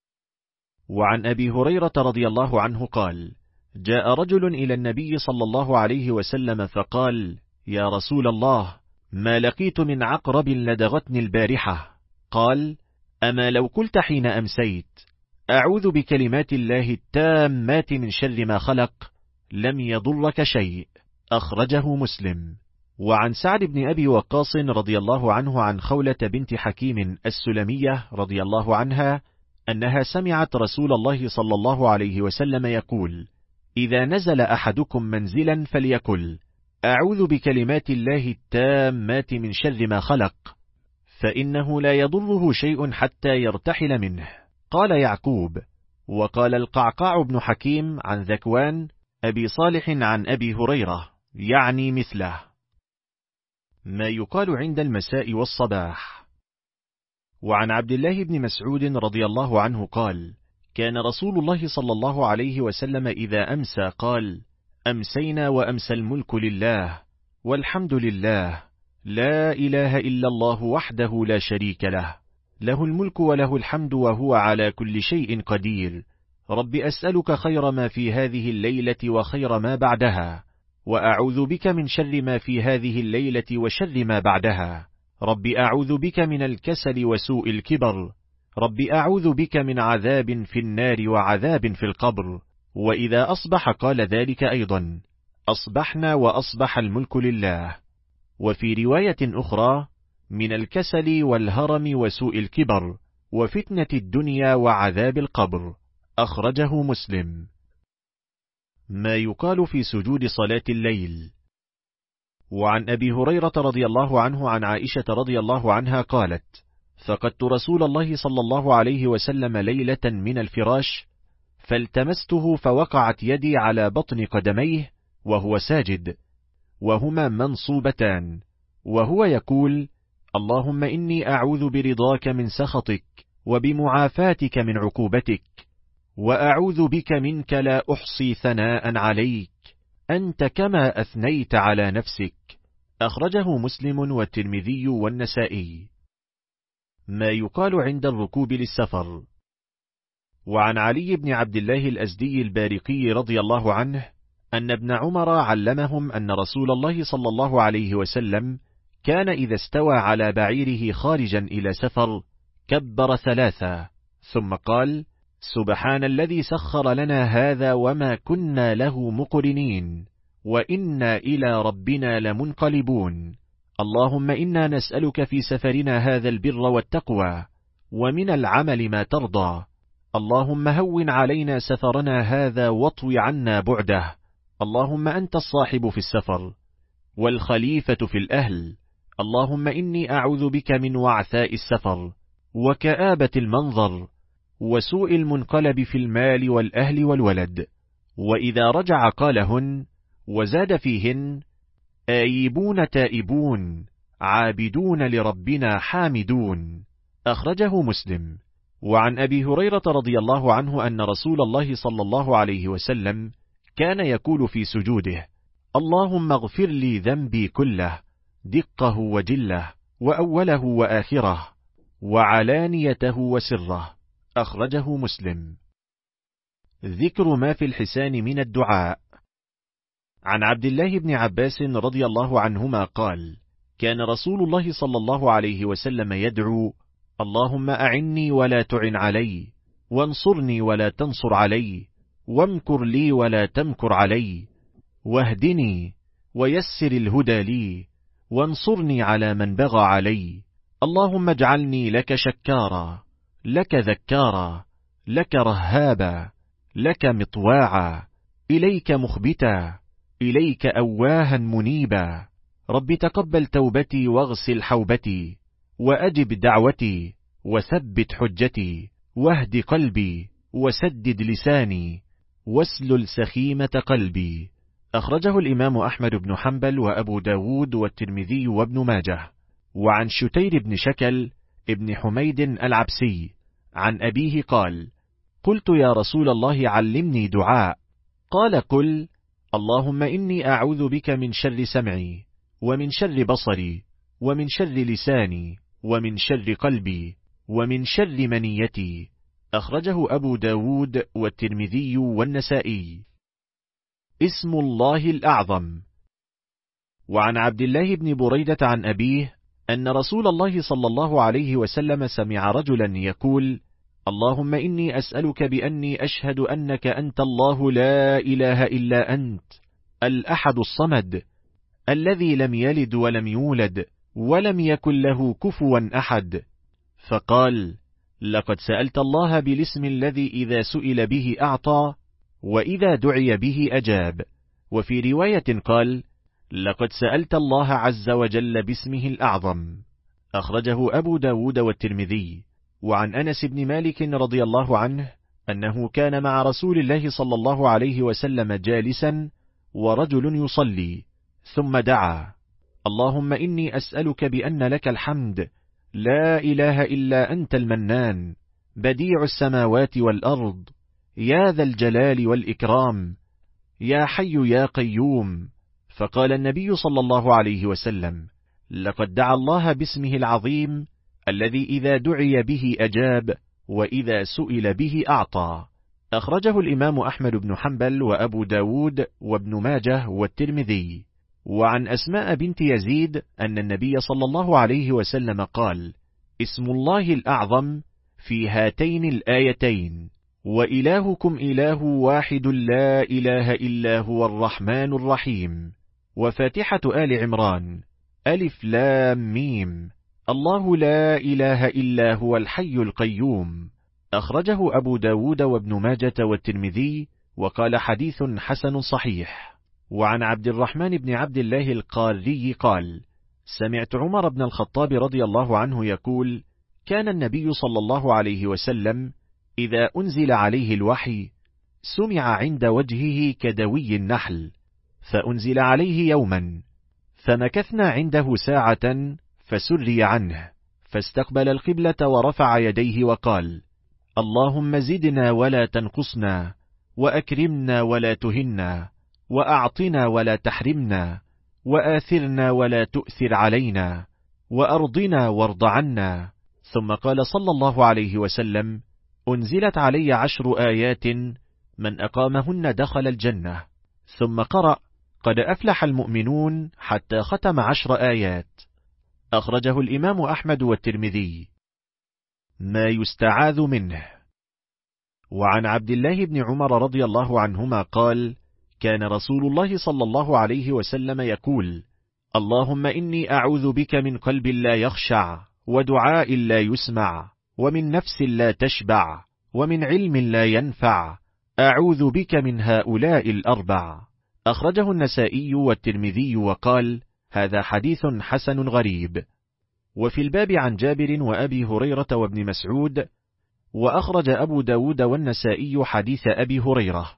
وعن أبي هريرة رضي الله عنه قال: جاء رجل إلى النبي صلى الله عليه وسلم فقال: يا رسول الله، ما لقيت من عقرب لدغتني البارحة. قال: أما لو قلت حين أمسيت أعوذ بكلمات الله التامات من شر ما خلق لم يضرك شيء. أخرجه مسلم. وعن سعد بن أبي وقاص رضي الله عنه عن خولة بنت حكيم السلمية رضي الله عنها أنها سمعت رسول الله صلى الله عليه وسلم يقول: إذا نزل أحدكم منزلا فليقل: أعوذ بكلمات الله التامات من شر ما خلق، فإنه لا يضره شيء حتى يرتحل منه. قال يعقوب. وقال القعقاع بن حكيم عن ذكوان أبي صالح عن أبي هريرة يعني مثله. ما يقال عند المساء والصباح. وعن عبد الله بن مسعود رضي الله عنه قال: كان رسول الله صلى الله عليه وسلم إذا أمسى قال: أمسينا وأمسى الملك لله والحمد لله، لا إله إلا الله وحده لا شريك له، له الملك وله الحمد وهو على كل شيء قدير. رب أسألك خير ما في هذه الليلة وخير ما بعدها، وأعوذ بك من شر ما في هذه الليلة وشر ما بعدها. رب أعوذ بك من الكسل وسوء الكبر، رب أعوذ بك من عذاب في النار وعذاب في القبر. وإذا أصبح قال ذلك أيضا: أصبحنا وأصبح الملك لله. وفي رواية أخرى: من الكسل والهرم وسوء الكبر وفتنة الدنيا وعذاب القبر. أخرجه مسلم. ما يقال في سجود صلاة الليل. وعن أبي هريرة رضي الله عنه عن عائشة رضي الله عنها قالت: فقدت رسول الله صلى الله عليه وسلم ليلة من الفراش، فالتمسته فوقعت يدي على بطن قدميه وهو ساجد، وهما منصوبتان، وهو يقول: اللهم إني أعوذ برضاك من سخطك، وبمعافاتك من عقوبتك، وأعوذ بك منك لا أحصي ثناء عليك، أنت كما أثنيت على نفسك. أخرجه مسلم والترمذي والنسائي. ما يقال عند الركوب للسفر. وعن علي بن عبد الله الأزدي البارقي رضي الله عنه أن ابن عمر علمهم أن رسول الله صلى الله عليه وسلم كان إذا استوى على بعيره خارجا إلى سفر كبر ثلاثة، ثم قال: سبحان الذي سخر لنا هذا وما كنا له مقرنين، وإنا إلى ربنا لمنقلبون. اللهم إنا نسألك في سفرنا هذا البر والتقوى، ومن العمل ما ترضى. اللهم هون علينا سفرنا هذا واطوي عنا بعده. اللهم أنت الصاحب في السفر والخليفة في الأهل. اللهم إني أعوذ بك من وعثاء السفر، وكآبة المنظر، وسوء المنقلب في المال والأهل والولد. وإذا رجع قالهن، وزاد فيهن: آيبون تائبون، عابدون لربنا حامدون. أخرجه مسلم. وعن أبي هريرة رضي الله عنه أن رسول الله صلى الله عليه وسلم كان يقول في سجوده: اللهم اغفر لي ذنبي كله، دقه وجله، وأوله وآخره، وعلانيته وسره. أخرجه مسلم. ذكر ما في الحسان من الدعاء. عن عبد الله بن عباس رضي الله عنهما قال: كان رسول الله صلى الله عليه وسلم يدعو: اللهم أعني ولا تعن علي، وانصرني ولا تنصر علي، وامكر لي ولا تمكر علي، واهدني ويسر الهدى لي، وانصرني على من بغى علي. اللهم اجعلني لك شكارا، لك ذكارا، لك رهابا، لك مطواعا، إليك مخبتا، إليك أواها منيبا. رب تقبل توبتي واغسل حوبتي، وأجب دعوتي، وثبت حجتي، واهد قلبي، وسدد لساني، واسلل سخيمة قلبي. أخرجه الإمام أحمد بن حنبل وأبو داود والترمذي وابن ماجه. وعن شتير بن شكل ابن حميد العبسي عن أبيه قال: قلت يا رسول الله علمني دعاء. قال: قل: اللهم إني أعوذ بك من شر سمعي، ومن شر بصري، ومن شر لساني، ومن شر قلبي، ومن شر منيتي. أخرجه أبو داود والترمذي والنسائي. اسم الله الأعظم. وعن عبد الله بن بريدة عن أبيه أن رسول الله صلى الله عليه وسلم سمع رجلا يقول: اللهم إني أسألك بأني أشهد أنك أنت الله لا إله إلا أنت، الأحد الصمد، الذي لم يلد ولم يولد ولم يكن له كفوا أحد. فقال: لقد سألت الله بالاسم الذي إذا سئل به أعطى، وإذا دعي به أجاب. وفي رواية قال: لقد سألت الله عز وجل باسمه الأعظم. أخرجه أبو داود والترمذي. وعن أنس بن مالك رضي الله عنه أنه كان مع رسول الله صلى الله عليه وسلم جالسا ورجل يصلي، ثم دعا: اللهم إني أسألك بأن لك الحمد، لا إله إلا أنت المنان، بديع السماوات والأرض، يا ذا الجلال والإكرام، يا حي يا قيوم. فقال النبي صلى الله عليه وسلم: لقد دعا الله باسمه العظيم الذي إذا دعي به أجاب، وإذا سئل به أعطى. أخرجه الإمام أحمد بن حنبل وأبو داود وابن ماجه والترمذي. وعن أسماء بنت يزيد أن النبي صلى الله عليه وسلم قال: اسم الله الأعظم في هاتين الآيتين: وإلهكم إله واحد لا إله إلا هو الرحمن الرحيم. وفاتحة آل عمران: ألف لام ميم، الله لا إله إلا هو الحي القيوم. أخرجه أبو داود وابن ماجة والترمذي، وقال حديث حسن صحيح. وعن عبد الرحمن بن عبد الله القاري قال: سمعت عمر بن الخطاب رضي الله عنه يقول: كان النبي صلى الله عليه وسلم إذا أنزل عليه الوحي سمع عند وجهه كدوي النحل، فأنزل عليه يوما، فمكثنا عنده ساعة فسري عنه، فاستقبل القبلة ورفع يديه وقال: اللهم زدنا ولا تنقصنا، وأكرمنا ولا تهنا، وأعطنا ولا تحرمنا، وآثرنا ولا تؤثر علينا، وأرضنا وارض عنا. ثم قال صلى الله عليه وسلم: أنزلت علي عشر آيات من أقامهن دخل الجنة. ثم قرأ: قد أفلح المؤمنون حتى ختم عشر آيات. أخرجه الإمام أحمد والترمذي. ما يستعاذ منه. وعن عبد الله بن عمر رضي الله عنهما قال: كان رسول الله صلى الله عليه وسلم يقول: اللهم إني أعوذ بك من قلب لا يخشع، ودعاء لا يسمع، ومن نفس لا تشبع، ومن علم لا ينفع، أعوذ بك من هؤلاء الأربع. أخرجه النسائي والترمذي وقال: هذا حديث حسن غريب. وفي الباب عن جابر وأبي هريرة وابن مسعود. وأخرج أبو داود والنسائي حديث أبي هريرة.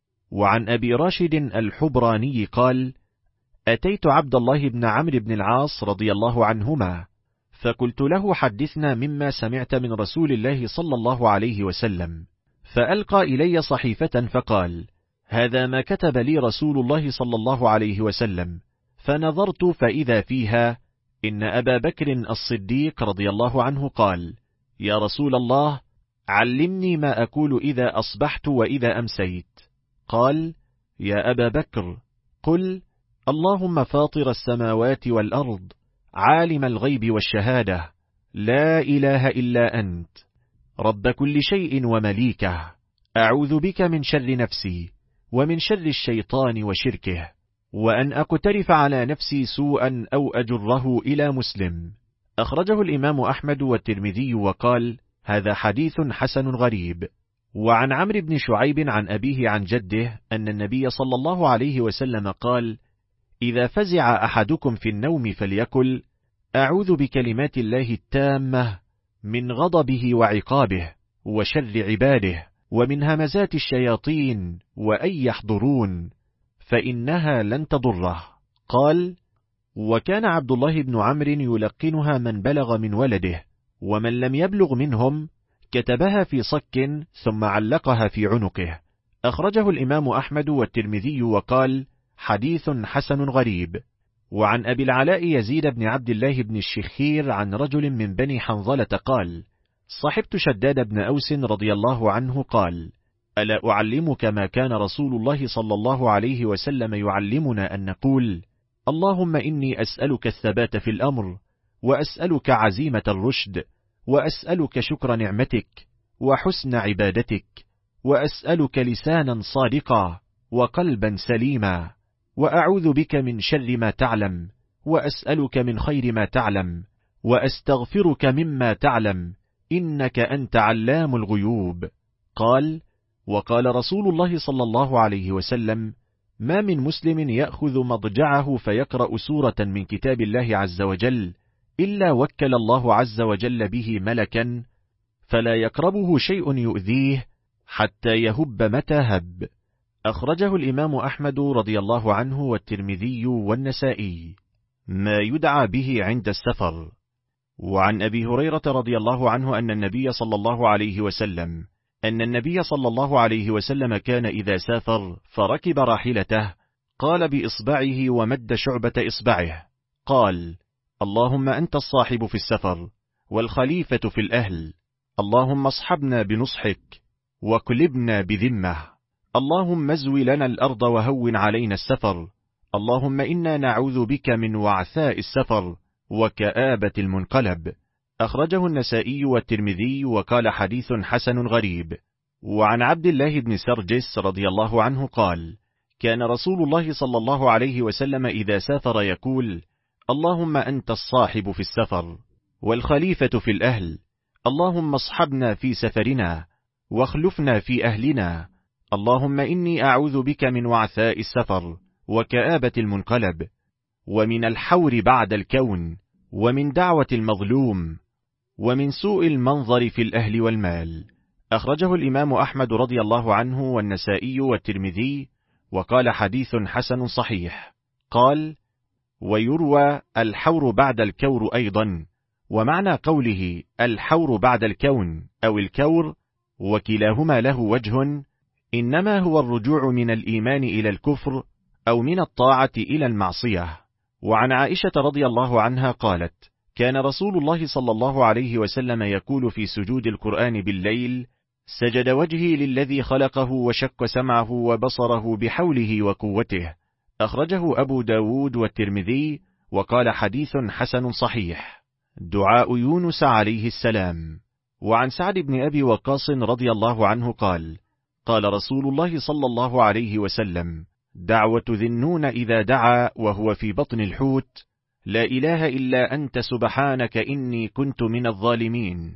وعن أبي راشد الحبراني قال: أتيت عبد الله بن عمرو بن العاص رضي الله عنهما، فقلت له: حدثنا مما سمعت من رسول الله صلى الله عليه وسلم. فألقى إلي صحيفة فقال: هذا ما كتب لي رسول الله صلى الله عليه وسلم. فنظرت فإذا فيها: إن أبا بكر الصديق رضي الله عنه قال: يا رسول الله، علمني ما أقول إذا أصبحت وإذا أمسيت. قال: يا أبا بكر، قل: اللهم فاطر السماوات والأرض، عالم الغيب والشهادة، لا إله إلا أنت، رب كل شيء ومليكه، أعوذ بك من شر نفسي، ومن شر الشيطان وشركه، وأن أقترف على نفسي سوءا أو أجره إلى مسلم. أخرجه الإمام أحمد والترمذي وقال: هذا حديث حسن غريب. وعن عمرو بن شعيب عن أبيه عن جده أن النبي صلى الله عليه وسلم قال: إذا فزع أحدكم في النوم فليقل: أعوذ بكلمات الله التامة من غضبه وعقابه، وشر عباده، ومن همزات الشياطين، وأن يحضرون، فإنها لن تضره. قال: وكان عبد الله بن عمرو يلقنها من بلغ من ولده، ومن لم يبلغ منهم كتبها في صك ثم علقها في عنقه. أخرجه الإمام أحمد والترمذي وقال: حديث حسن غريب. وعن أبي العلاء يزيد بن عبد الله بن الشخير عن رجل من بني حنظلة قال: صحبت شداد بن أوس رضي الله عنه قال: ألا أعلمك ما كان رسول الله صلى الله عليه وسلم يعلمنا أن نقول: اللهم إني أسألك الثبات في الأمر، وأسألك عزيمة الرشد، وأسألك شكر نعمتك، وحسن عبادتك، وأسألك لسانا صادقا، وقلبا سليما، وأعوذ بك من شر ما تعلم، وأسألك من خير ما تعلم، وأستغفرك مما تعلم، إنك أنت علام الغيوب. قال: وقال رسول الله صلى الله عليه وسلم: ما من مسلم يأخذ مضجعه فيقرأ سورة من كتاب الله عز وجل إلا وكل الله عز وجل به ملكا، فلا يقربه شيء يؤذيه حتى يهب متى هب. أخرجه الإمام أحمد رضي الله عنه والترمذي والنسائي. ما يدعى به عند السفر. وعن أبي هريرة رضي الله عنه أن النبي صلى الله عليه وسلم أن النبي صلى الله عليه وسلم كان إذا سافر فركب راحلته قال بإصبعه ومد شعبة إصبعه، قال: اللهم أنت الصاحب في السفر، والخليفة في الأهل، اللهم اصحبنا بنصحك، وقلبنا بذمة، اللهم ازوي لنا الأرض وهون علينا السفر، اللهم إنا نعوذ بك من وعثاء السفر وكآبة المنقلب. أخرجه النسائي والترمذي وقال: حديث حسن غريب. وعن عبد الله بن سرجس رضي الله عنه قال: كان رسول الله صلى الله عليه وسلم إذا سافر يقول: اللهم أنت الصاحب في السفر، والخليفة في الأهل، اللهم اصحبنا في سفرنا، واخلفنا في أهلنا. اللهم إني أعوذ بك من وعثاء السفر وكآبة المنقلب، ومن الحور بعد الكون، ومن دعوة المظلوم، ومن سوء المنظر في الأهل والمال. أخرجه الإمام أحمد رضي الله عنه والنسائي والترمذي، وقال حديث حسن صحيح. قال: ويروى الحور بعد الكور أيضا. ومعنى قوله الحور بعد الكون أو الكور وكلاهما له وجه، إنما هو الرجوع من الإيمان إلى الكفر أو من الطاعة إلى المعصية. وعن عائشة رضي الله عنها قالت: كان رسول الله صلى الله عليه وسلم يقول في سجود القرآن بالليل: سجد وجهي للذي خلقه وشق سمعه وبصره بحوله وقوته. أخرجه أبو داود والترمذي، وقال حديث حسن صحيح. دعاء يونس عليه السلام. وعن سعد بن أبي وقاص رضي الله عنه قال: قال رسول الله صلى الله عليه وسلم: دعوة ذي النون إذا دعا وهو في بطن الحوت: لا إله إلا أنت سبحانك إني كنت من الظالمين.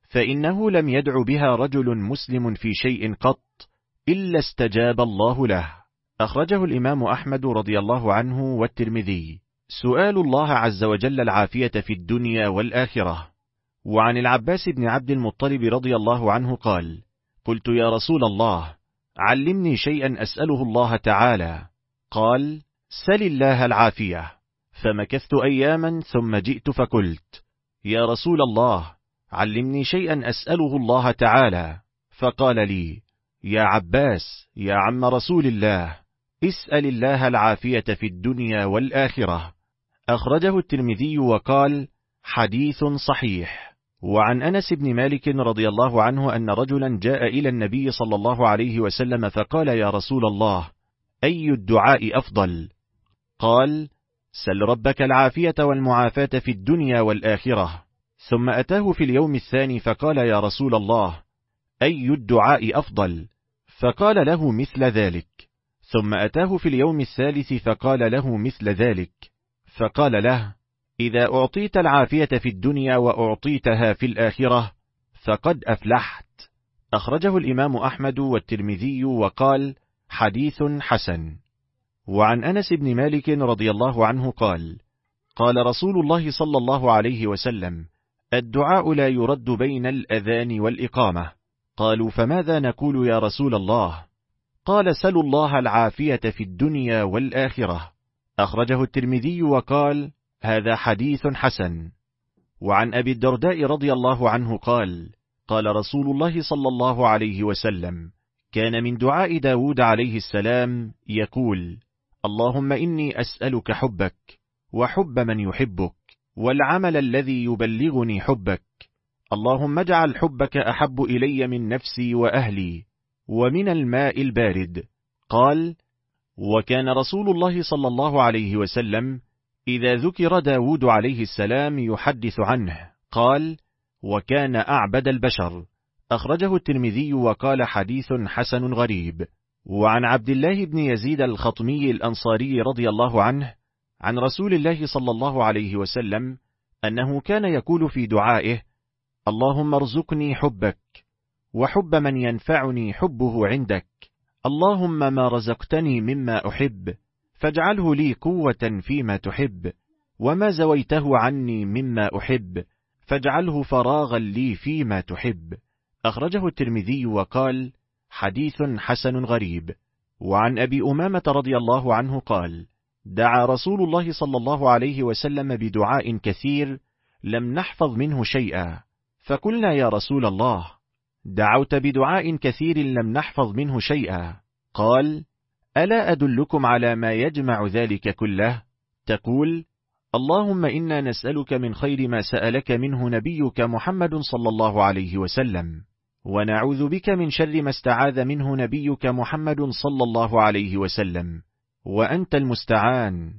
فإنه لم يدع بها رجل مسلم في شيء قط إلا استجاب الله له. أخرجه الإمام أحمد رضي الله عنه والترمذي. سؤال الله عز وجل العافية في الدنيا والآخرة. وعن العباس بن عبد المطلب رضي الله عنه قال: قلت يا رسول الله علمني شيئا أسأله الله تعالى. قال: سل الله العافية. فمكثت أياما ثم جئت فقلت: يا رسول الله علمني شيئا أسأله الله تعالى. فقال لي: يا عباس يا عم رسول الله، اسأل الله العافية في الدنيا والآخرة. أخرجه الترمذي وقال: حديث صحيح. وعن أنس بن مالك رضي الله عنه أن رجلا جاء إلى النبي صلى الله عليه وسلم فقال: يا رسول الله أي الدعاء أفضل؟ قال: سل ربك العافية والمعافاة في الدنيا والآخرة. ثم أتاه في اليوم الثاني فقال: يا رسول الله أي الدعاء أفضل؟ فقال له مثل ذلك. ثم أتاه في اليوم الثالث فقال له مثل ذلك. فقال له: إذا أعطيت العافية في الدنيا وأعطيتها في الآخرة فقد أفلحت. أخرجه الإمام أحمد والترمذي، وقال: حديث حسن. وعن أنس بن مالك رضي الله عنه قال: قال رسول الله صلى الله عليه وسلم: الدعاء لا يرد بين الأذان والإقامة. قالوا: فماذا نقول يا رسول الله؟ قال: سلوا الله العافية في الدنيا والآخرة. أخرجه الترمذي، وقال: هذا حديث حسن. وعن أبي الدرداء رضي الله عنه قال: قال رسول الله صلى الله عليه وسلم: كان من دعاء داود عليه السلام يقول: اللهم إني أسألك حبك وحب من يحبك والعمل الذي يبلغني حبك. اللهم اجعل حبك أحب إلي من نفسي وأهلي ومن الماء البارد. قال: وكان رسول الله صلى الله عليه وسلم إذا ذكر داود عليه السلام يحدث عنه. قال: وكان أعبد البشر. أخرجه الترمذي، وقال: حديث حسن غريب. وعن عبد الله بن يزيد الخطمي الأنصاري رضي الله عنه عن رسول الله صلى الله عليه وسلم أنه كان يقول في دعائه: اللهم ارزقني حبك وحب من ينفعني حبه عندك. اللهم ما رزقتني مما أحب فاجعله لي قوة فيما تحب، وما زويته عني مما أحب فاجعله فراغا لي فيما تحب. أخرجه الترمذي، وقال: حديث حسن غريب. وعن أبي أمامة رضي الله عنه قال: دعا رسول الله صلى الله عليه وسلم بدعاء كثير لم نحفظ منه شيئا، فقلنا: يا رسول الله دعوت بدعاء كثير لم نحفظ منه شيئا. قال: ألا أدلكم على ما يجمع ذلك كله؟ تقول: اللهم إنا نسألك من خير ما سألك منه نبيك محمد صلى الله عليه وسلم، ونعوذ بك من شر ما استعاذ منه نبيك محمد صلى الله عليه وسلم، وأنت المستعان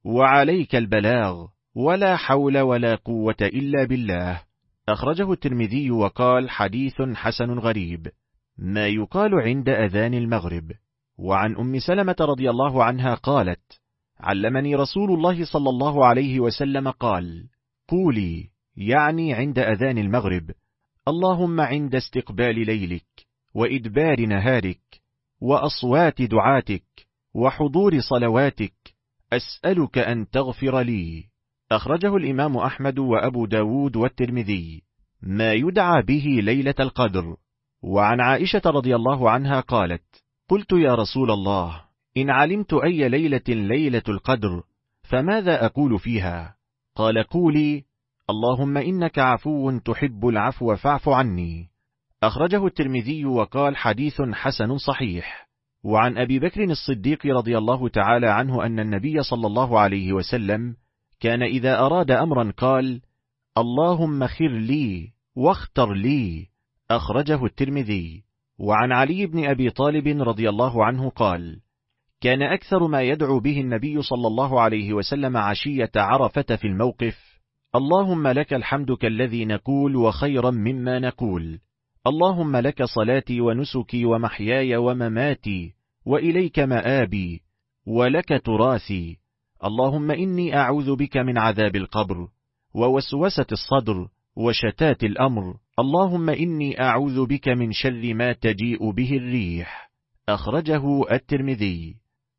وعليك البلاغ، ولا حول ولا قوة إلا بالله. أخرجه الترمذي، وقال: حديث حسن غريب. ما يقال عند أذان المغرب. وعن أم سلمة رضي الله عنها قالت: علمني رسول الله صلى الله عليه وسلم قال: قولي، يعني عند أذان المغرب: اللهم عند استقبال ليلك وإدبار نهارك، وأصوات دعاتك، وحضور صلواتك، أسألك أن تغفر لي. أخرجه الإمام أحمد وأبو داود والترمذي. ما يدعى به ليلة القدر. وعن عائشة رضي الله عنها قالت: قلت يا رسول الله، إن علمت أي ليلة ليلة القدر فماذا أقول فيها؟ قال: قولي: اللهم إنك عفو تحب العفو فاعف عني. أخرجه الترمذي وقال: حديث حسن صحيح. وعن أبي بكر الصديق رضي الله تعالى عنه أن النبي صلى الله عليه وسلم كان إذا أراد أمرا قال: اللهم خر لي واختر لي. أخرجه الترمذي. وعن علي بن أبي طالب رضي الله عنه قال: كان أكثر ما يدعو به النبي صلى الله عليه وسلم عشية عرفة في الموقف: اللهم لك الحمد كالذي نقول وخيرا مما نقول، اللهم لك صلاتي ونسكي ومحياي ومماتي وإليك مآبي ولك تراثي، اللهم إني أعوذ بك من عذاب القبر ووسوسة الصدر وشتات الأمر، اللهم إني أعوذ بك من شر ما تجيء به الريح. أخرجه الترمذي.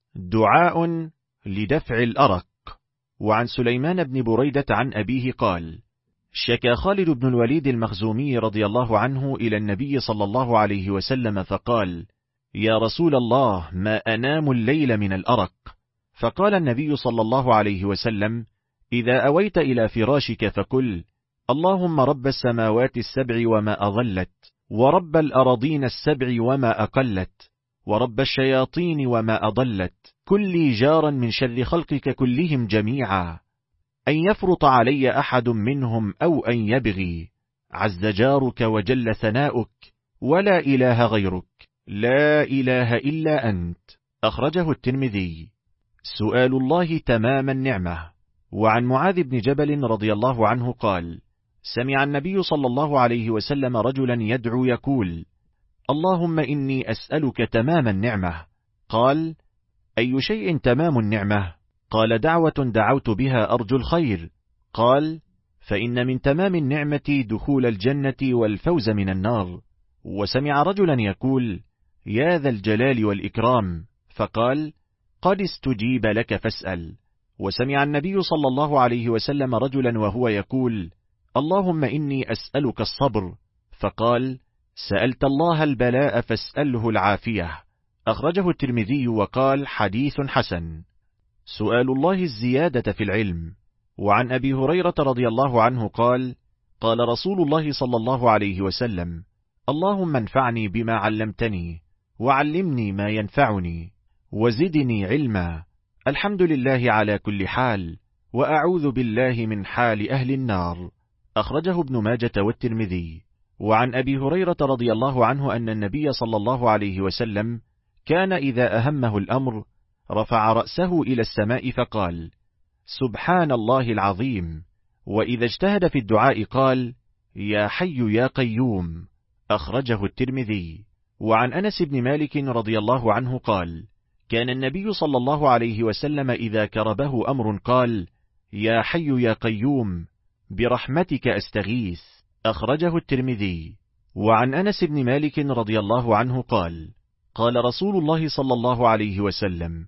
دعاء لدفع الأرق. وعن سليمان بن بريدة عن أبيه قال: شكى خالد بن الوليد المخزومي رضي الله عنه إلى النبي صلى الله عليه وسلم فقال: يا رسول الله، ما أنام الليل من الأرق. فقال النبي صلى الله عليه وسلم: إذا أويت إلى فراشك فقل: اللهم رب السماوات السبع وما أظلت، ورب الأراضين السبع وما أقلت، ورب الشياطين وما أضلت، كل جارا من شر خلقك كلهم جميعا، أن يفرط علي أحد منهم أو أن يبغي، عز جارك وجل ثناؤك ولا إله غيرك، لا إله إلا أنت. أخرجه الترمذي. سؤال الله تمام النعمة. وعن معاذ بن جبل رضي الله عنه قال: سمع النبي صلى الله عليه وسلم رجلا يدعو يقول: اللهم إني أسألك تمام النعمة. قال: أي شيء تمام النعمة؟ قال: دعوة دعوت بها أرجو الخير. قال: فإن من تمام النعمة دخول الجنة والفوز من النار. وسمع رجلا يقول: يا ذا الجلال والإكرام. فقال: قد استجيب لك فاسأل. وسمع النبي صلى الله عليه وسلم رجلا وهو يقول: اللهم إني أسألك الصبر. فقال: سألت الله البلاء فاسأله العافية. أخرجه الترمذي وقال: حديث حسن. سؤال الله الزيادة في العلم. وعن أبي هريرة رضي الله عنه قال: قال رسول الله صلى الله عليه وسلم: اللهم انفعني بما علمتني، وعلمني ما ينفعني، وزدني علما. الحمد لله على كل حال، وأعوذ بالله من حال أهل النار. أخرجه ابن ماجة والترمذي. وعن أبي هريرة رضي الله عنه أن النبي صلى الله عليه وسلم كان إذا أهمه الأمر رفع رأسه إلى السماء فقال: سبحان الله العظيم. وإذا اجتهد في الدعاء قال: يا حي يا قيوم. أخرجه الترمذي. وعن أنس بن مالك رضي الله عنه قال: كان النبي صلى الله عليه وسلم إذا كربه أمر قال: يا حي يا قيوم برحمتك أستغيث. أخرجه الترمذي. وعن أنس بن مالك رضي الله عنه قال: قال رسول الله صلى الله عليه وسلم: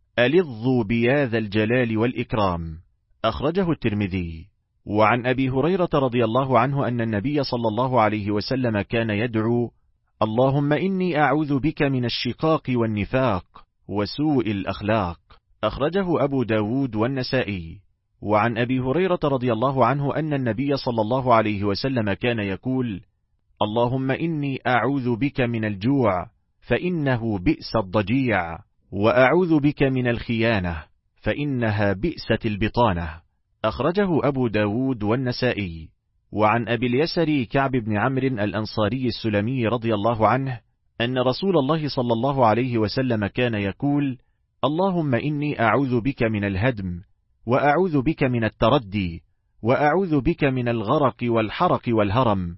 ألظوا بياذا الجلال والإكرام. أخرجه الترمذي. وعن أبي هريرة رضي الله عنه أن النبي صلى الله عليه وسلم كان يدعو: اللهم إني أعوذ بك من الشقاق والنفاق وسوء الأخلاق. أخرجه أبو داود والنسائي. وعن أبي هريرة رضي الله عنه أن النبي صلى الله عليه وسلم كان يقول: اللهم إني أعوذ بك من الجوع فإنه بئس الضجيع، وأعوذ بك من الخيانة فإنها بئست البطانة. أخرجه أبو داود والنسائي. وعن أبي اليسر كعب بن عمرو الأنصاري السلمي رضي الله عنه أن رسول الله صلى الله عليه وسلم كان يقول: اللهم إني أعوذ بك من الهدم، وأعوذ بك من التردي، وأعوذ بك من الغرق والحرق والهرم،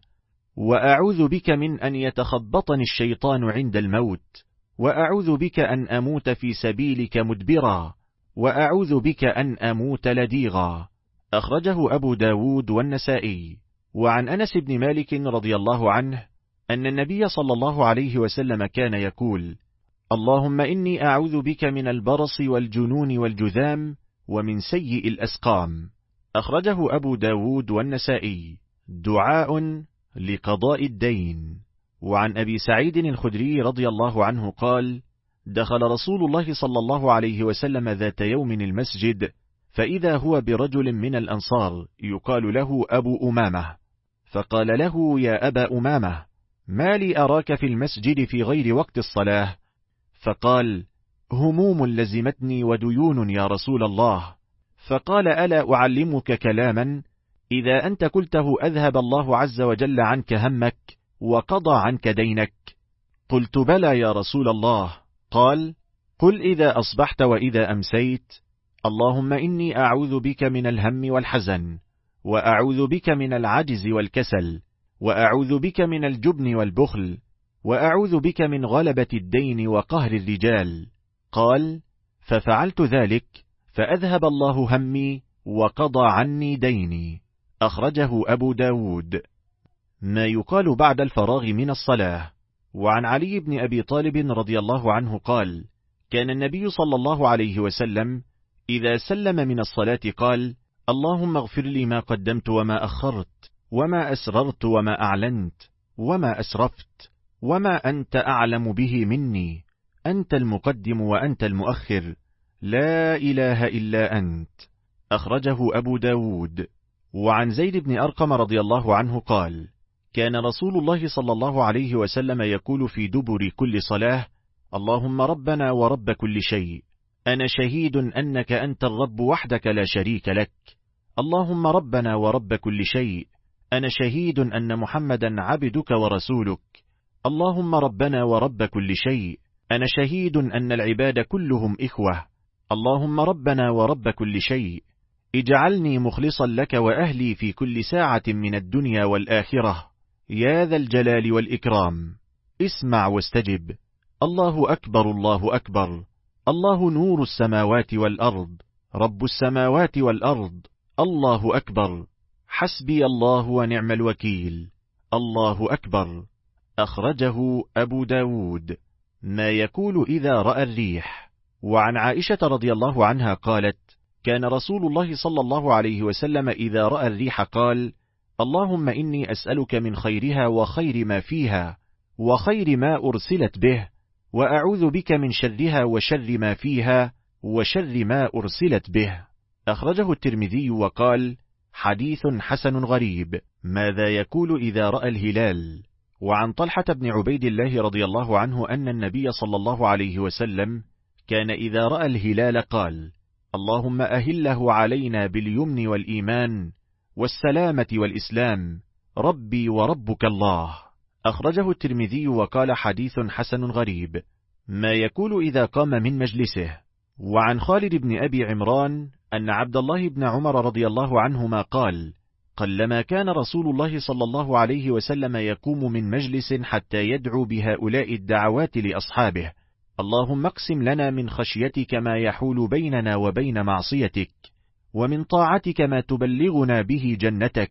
وأعوذ بك من أن يتخبطني الشيطان عند الموت، وأعوذ بك أن أموت في سبيلك مدبرا، وأعوذ بك أن أموت لديغا. أخرجه أبو داود والنسائي. وعن أنس بن مالك رضي الله عنه أن النبي صلى الله عليه وسلم كان يقول: اللهم إني أعوذ بك من البرص والجنون والجذام ومن سيء الأسقام. أخرجه أبو داود والنسائي. دعاء لقضاء الدين. وعن أبي سعيد الخدري رضي الله عنه قال: دخل رسول الله صلى الله عليه وسلم ذات يوم المسجد، فإذا هو برجل من الأنصار يقال له أبو أمامة، فقال له: يا أبا أمامة، ما لي أراك في المسجد في غير وقت الصلاة؟ فقال: هموم لزمتني وديون يا رسول الله. فقال: ألا أعلمك كلاما إذا أنت قلته أذهب الله عز وجل عنك همك وقضى عنك دينك؟ قلت: بلى يا رسول الله. قال: قل إذا أصبحت وإذا أمسيت: اللهم إني أعوذ بك من الهم والحزن، وأعوذ بك من العجز والكسل، وأعوذ بك من الجبن والبخل، وأعوذ بك من غلبة الدين وقهر الرجال. قال: ففعلت ذلك فأذهب الله همي وقضى عني ديني. أخرجه أبو داود. ما يقال بعد الفراغ من الصلاة. وعن علي بن أبي طالب رضي الله عنه قال: كان النبي صلى الله عليه وسلم إذا سلم من الصلاة قال: اللهم اغفر لي ما قدمت وما أخرت، وما أسررت وما أعلنت، وما أسرفت، وما أنت أعلم به مني، أنت المقدم وأنت المؤخر، لا إله إلا أنت. أخرجه أبو داود. وعن زيد بن أرقم رضي الله عنه قال: كان رسول الله صلى الله عليه وسلم يقول في دبر كل صلاة: اللهم ربنا ورب كل شيء، أنا شهيد أنك أنت الرب وحدك لا شريك لك. اللهم ربنا ورب كل شيء، أنا شهيد أن محمدا عبدك ورسولك. اللهم ربنا ورب كل شيء، أنا شهيد أن العباد كلهم إخوة. اللهم ربنا ورب كل شيء، اجعلني مخلصا لك وأهلي في كل ساعة من الدنيا والآخرة، يا ذا الجلال والإكرام. اسمع واستجب. الله أكبر، الله أكبر. الله نور السماوات والأرض، رب السماوات والأرض، الله أكبر. حسبي الله ونعم الوكيل، الله أكبر. أخرجه أبو داود. ما يقول إذا رأى الريح. وعن عائشة رضي الله عنها قالت: كان رسول الله صلى الله عليه وسلم إذا رأى الريح قال: اللهم إني أسألك من خيرها وخير ما فيها وخير ما أرسلت به، وأعوذ بك من شرها وشر ما فيها وشر ما أرسلت به. أخرجه الترمذي وقال: حديث حسن غريب. ماذا يقول إذا رأى الهلال؟ وعن طلحة بن عبيد الله رضي الله عنه أن النبي صلى الله عليه وسلم كان إذا رأى الهلال قال: اللهم أهله علينا باليمن والإيمان والسلامة والإسلام، ربي وربك الله. أخرجه الترمذي وقال: حديث حسن غريب. ما يقول إذا قام من مجلسه. وعن خالد بن أبي عمران أن عبد الله بن عمر رضي الله عنهما قال: قلما كان رسول الله صلى الله عليه وسلم يقوم من مجلس حتى يدعو بهؤلاء الدعوات لأصحابه: اللهم اقسم لنا من خشيتك ما يحول بيننا وبين معصيتك، ومن طاعتك ما تبلغنا به جنتك،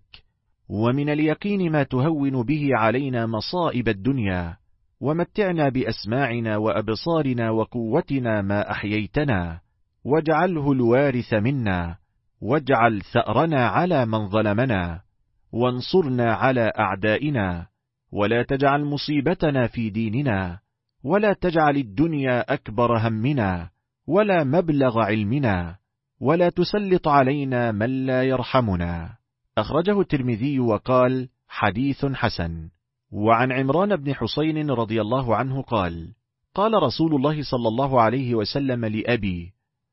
ومن اليقين ما تهون به علينا مصائب الدنيا، ومتعنا بأسماعنا وأبصارنا وقوتنا ما أحييتنا، واجعله الوارث منا، واجعل ثأرنا على من ظلمنا، وانصرنا على أعدائنا، ولا تجعل مصيبتنا في ديننا، ولا تجعل الدنيا أكبر همنا ولا مبلغ علمنا، ولا تسلط علينا من لا يرحمنا. أخرجه الترمذي وقال: حديث حسن. وعن عمران بن حسين رضي الله عنه قال: قال رسول الله صلى الله عليه وسلم لأبي: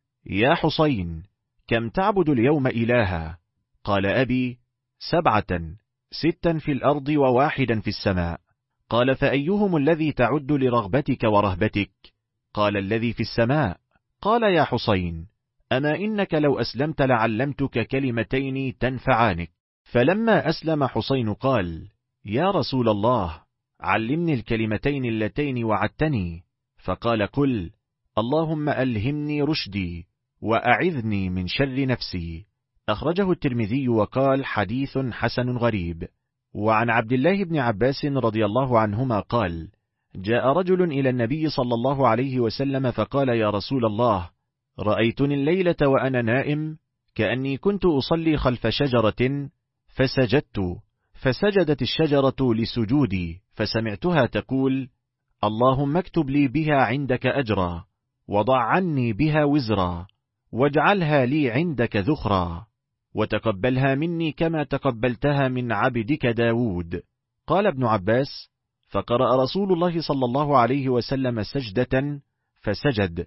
يا حسين، كم تعبد اليوم إلها؟ قال أبي: سبعة، ستا في الأرض وواحدا في السماء. قال: فأيهم الذي تعد لرغبتك ورهبتك؟ قال: الذي في السماء. قال: يا حسين، أما إنك لو أسلمت لعلمتك كلمتين تنفعانك. فلما أسلم حسين قال: يا رسول الله، علمني الكلمتين اللتين وعدتني. فقال: قل: اللهم ألهمني رشدي وأعذني من شر نفسي. أخرجه الترمذي وقال: حديث حسن غريب. وعن عبد الله بن عباس رضي الله عنهما قال: جاء رجل إلى النبي صلى الله عليه وسلم فقال: يا رسول الله، رأيتني الليلة وأنا نائم كأني كنت أصلي خلف شجرة فسجدت، فسجدت الشجرة لسجودي، فسمعتها تقول: اللهم اكتب لي بها عندك أجرا، وضع عني بها وزرا، واجعلها لي عندك ذخرا، وتقبلها مني كما تقبلتها من عبدك داود. قال ابن عباس: فقرأ رسول الله صلى الله عليه وسلم سجدة فسجد،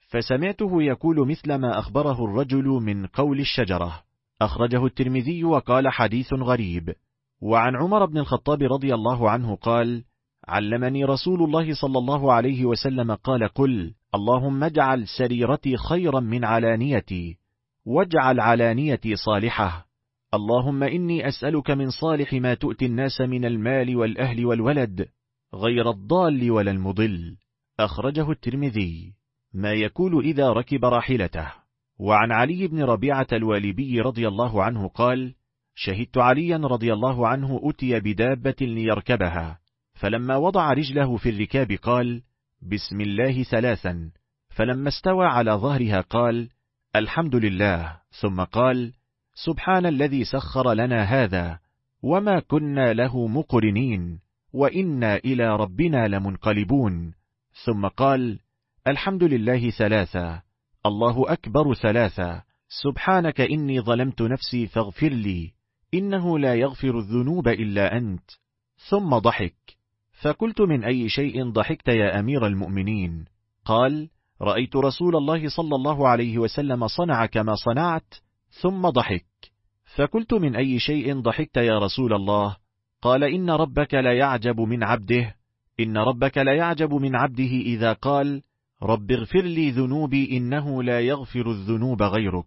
فسمعته يقول مثل ما أخبره الرجل من قول الشجرة. أخرجه الترمذي وقال: حديث غريب. وعن عمر بن الخطاب رضي الله عنه قال: علمني رسول الله صلى الله عليه وسلم قال: قل اللهم اجعل سريرتي خيرا من علانيتي، واجعل علانيتي صالحة، اللهم إني أسألك من صالح ما تؤتي الناس من المال والأهل والولد، غير الضال ولا المضل. أخرجه الترمذي. ما يقول إذا ركب راحلته. وعن علي بن ربيعة الوالبي رضي الله عنه قال: شهدت عليا رضي الله عنه أتي بدابة ليركبها، فلما وضع رجله في الركاب قال: بسم الله ثلاثا، فلما استوى على ظهرها قال: الحمد لله، ثم قال: سبحان الذي سخر لنا هذا، وما كنا له مقرنين، وإنا إلى ربنا لمنقلبون، ثم قال: الحمد لله ثلاثا، الله أكبر ثلاثا، سبحانك إني ظلمت نفسي فاغفر لي، إنه لا يغفر الذنوب إلا أنت. ثم ضحك، فقلت: من أي شيء ضحكت يا أمير المؤمنين؟ قال: رأيت رسول الله صلى الله عليه وسلم صنع كما صنعت. ثم ضحك، فقلت: من أي شيء ضحكت يا رسول الله؟ قال: إن ربك لا يعجب من عبده إن ربك لا يعجب من عبده إذا قال: رب اغفر لي ذنوبي إنه لا يغفر الذنوب غيرك.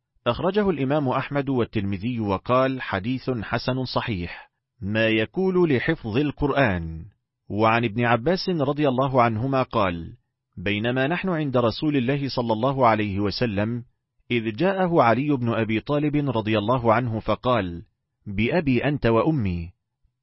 أخرجه الإمام أحمد والترمذي وقال: حديث حسن صحيح. ما يقول لحفظ القرآن. وعن ابن عباس رضي الله عنهما قال: بينما نحن عند رسول الله صلى الله عليه وسلم إذ جاءه علي بن أبي طالب رضي الله عنه فقال: بأبي أنت وأمي،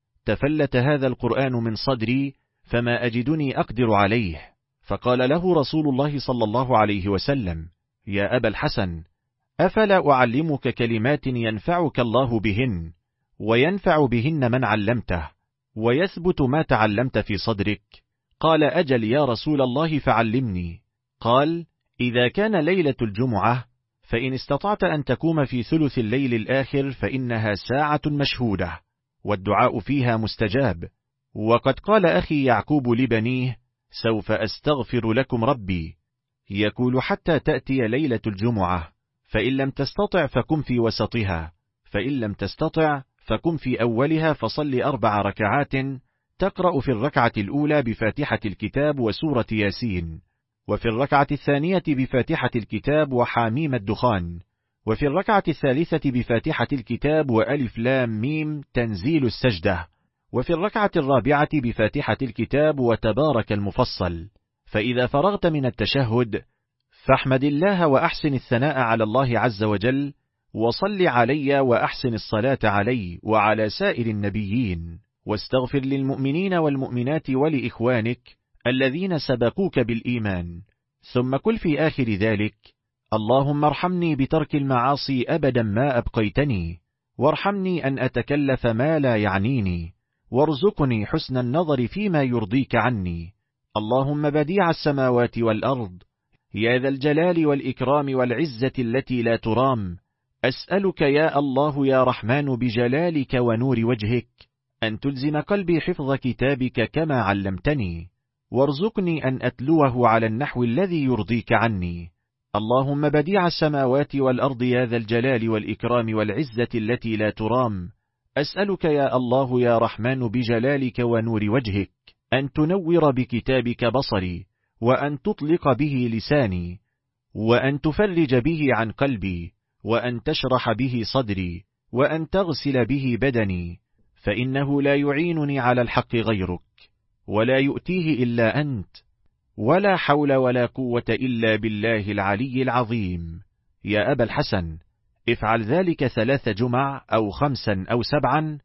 تفلت هذا القرآن من صدري فما أجدني أقدر عليه. فقال له رسول الله صلى الله عليه وسلم: يا أبا الحسن، أفلا أعلمك كلمات ينفعك الله بهن، وينفع بهن من علمته، ويثبت ما تعلمت في صدرك؟ قال: أجل يا رسول الله، فعلمني. قال: إذا كان ليلة الجمعة فإن استطعت أن تقوم في ثلث الليل الآخر فإنها ساعة مشهودة، والدعاء فيها مستجاب. وقد قال أخي يعقوب لبنيه: سوف أستغفر لكم ربي، يقول حتى تأتي ليلة الجمعة، فإن لم تستطع فقم في وسطها، فإن لم تستطع فقم في أولها، فصل أربع ركعات تقرأ في الركعة الأولى بفاتحة الكتاب وسورة ياسين، وفي الركعة الثانية بفاتحة الكتاب وحاميم الدخان، وفي الركعة الثالثة بفاتحة الكتاب وألف لام ميم تنزيل السجدة، وفي الركعة الرابعة بفاتحة الكتاب وتبارك المفصل. فإذا فرغت من التشهد فاحمد الله وأحسن الثناء على الله عز وجل، وصل علي وأحسن الصلاة علي وعلى سائر النبيين، واستغفر للمؤمنين والمؤمنات ولإخوانك الذين سبقوك بالإيمان. ثم قل في آخر ذلك: اللهم ارحمني بترك المعاصي أبدا ما أبقيتني، وارحمني أن أتكلف ما لا يعنيني، وارزقني حسن النظر فيما يرضيك عني. اللهم بديع السماوات والأرض، يا ذا الجلال والإكرام والعزة التي لا ترام، أسألك يا الله يا رحمن بجلالك ونور وجهك أن تلزم قلبي حفظ كتابك كما علمتني، وارزقني أن أتلوه على النحو الذي يرضيك عني. اللهم بديع السماوات والأرض، يا ذا الجلال والإكرام والعزة التي لا ترام، أسألك يا الله يا رحمن بجلالك ونور وجهك أن تنور بكتابك بصري، وأن تطلق به لساني، وأن تفرج به عن قلبي، وأن تشرح به صدري، وأن تغسل به بدني، فإنه لا يعينني على الحق غيرك، ولا يؤتيه إلا أنت، ولا حول ولا قوة إلا بالله العلي العظيم. يا أبا الحسن، افعل ذلك ثلاث جمع أو خمسا أو سبعا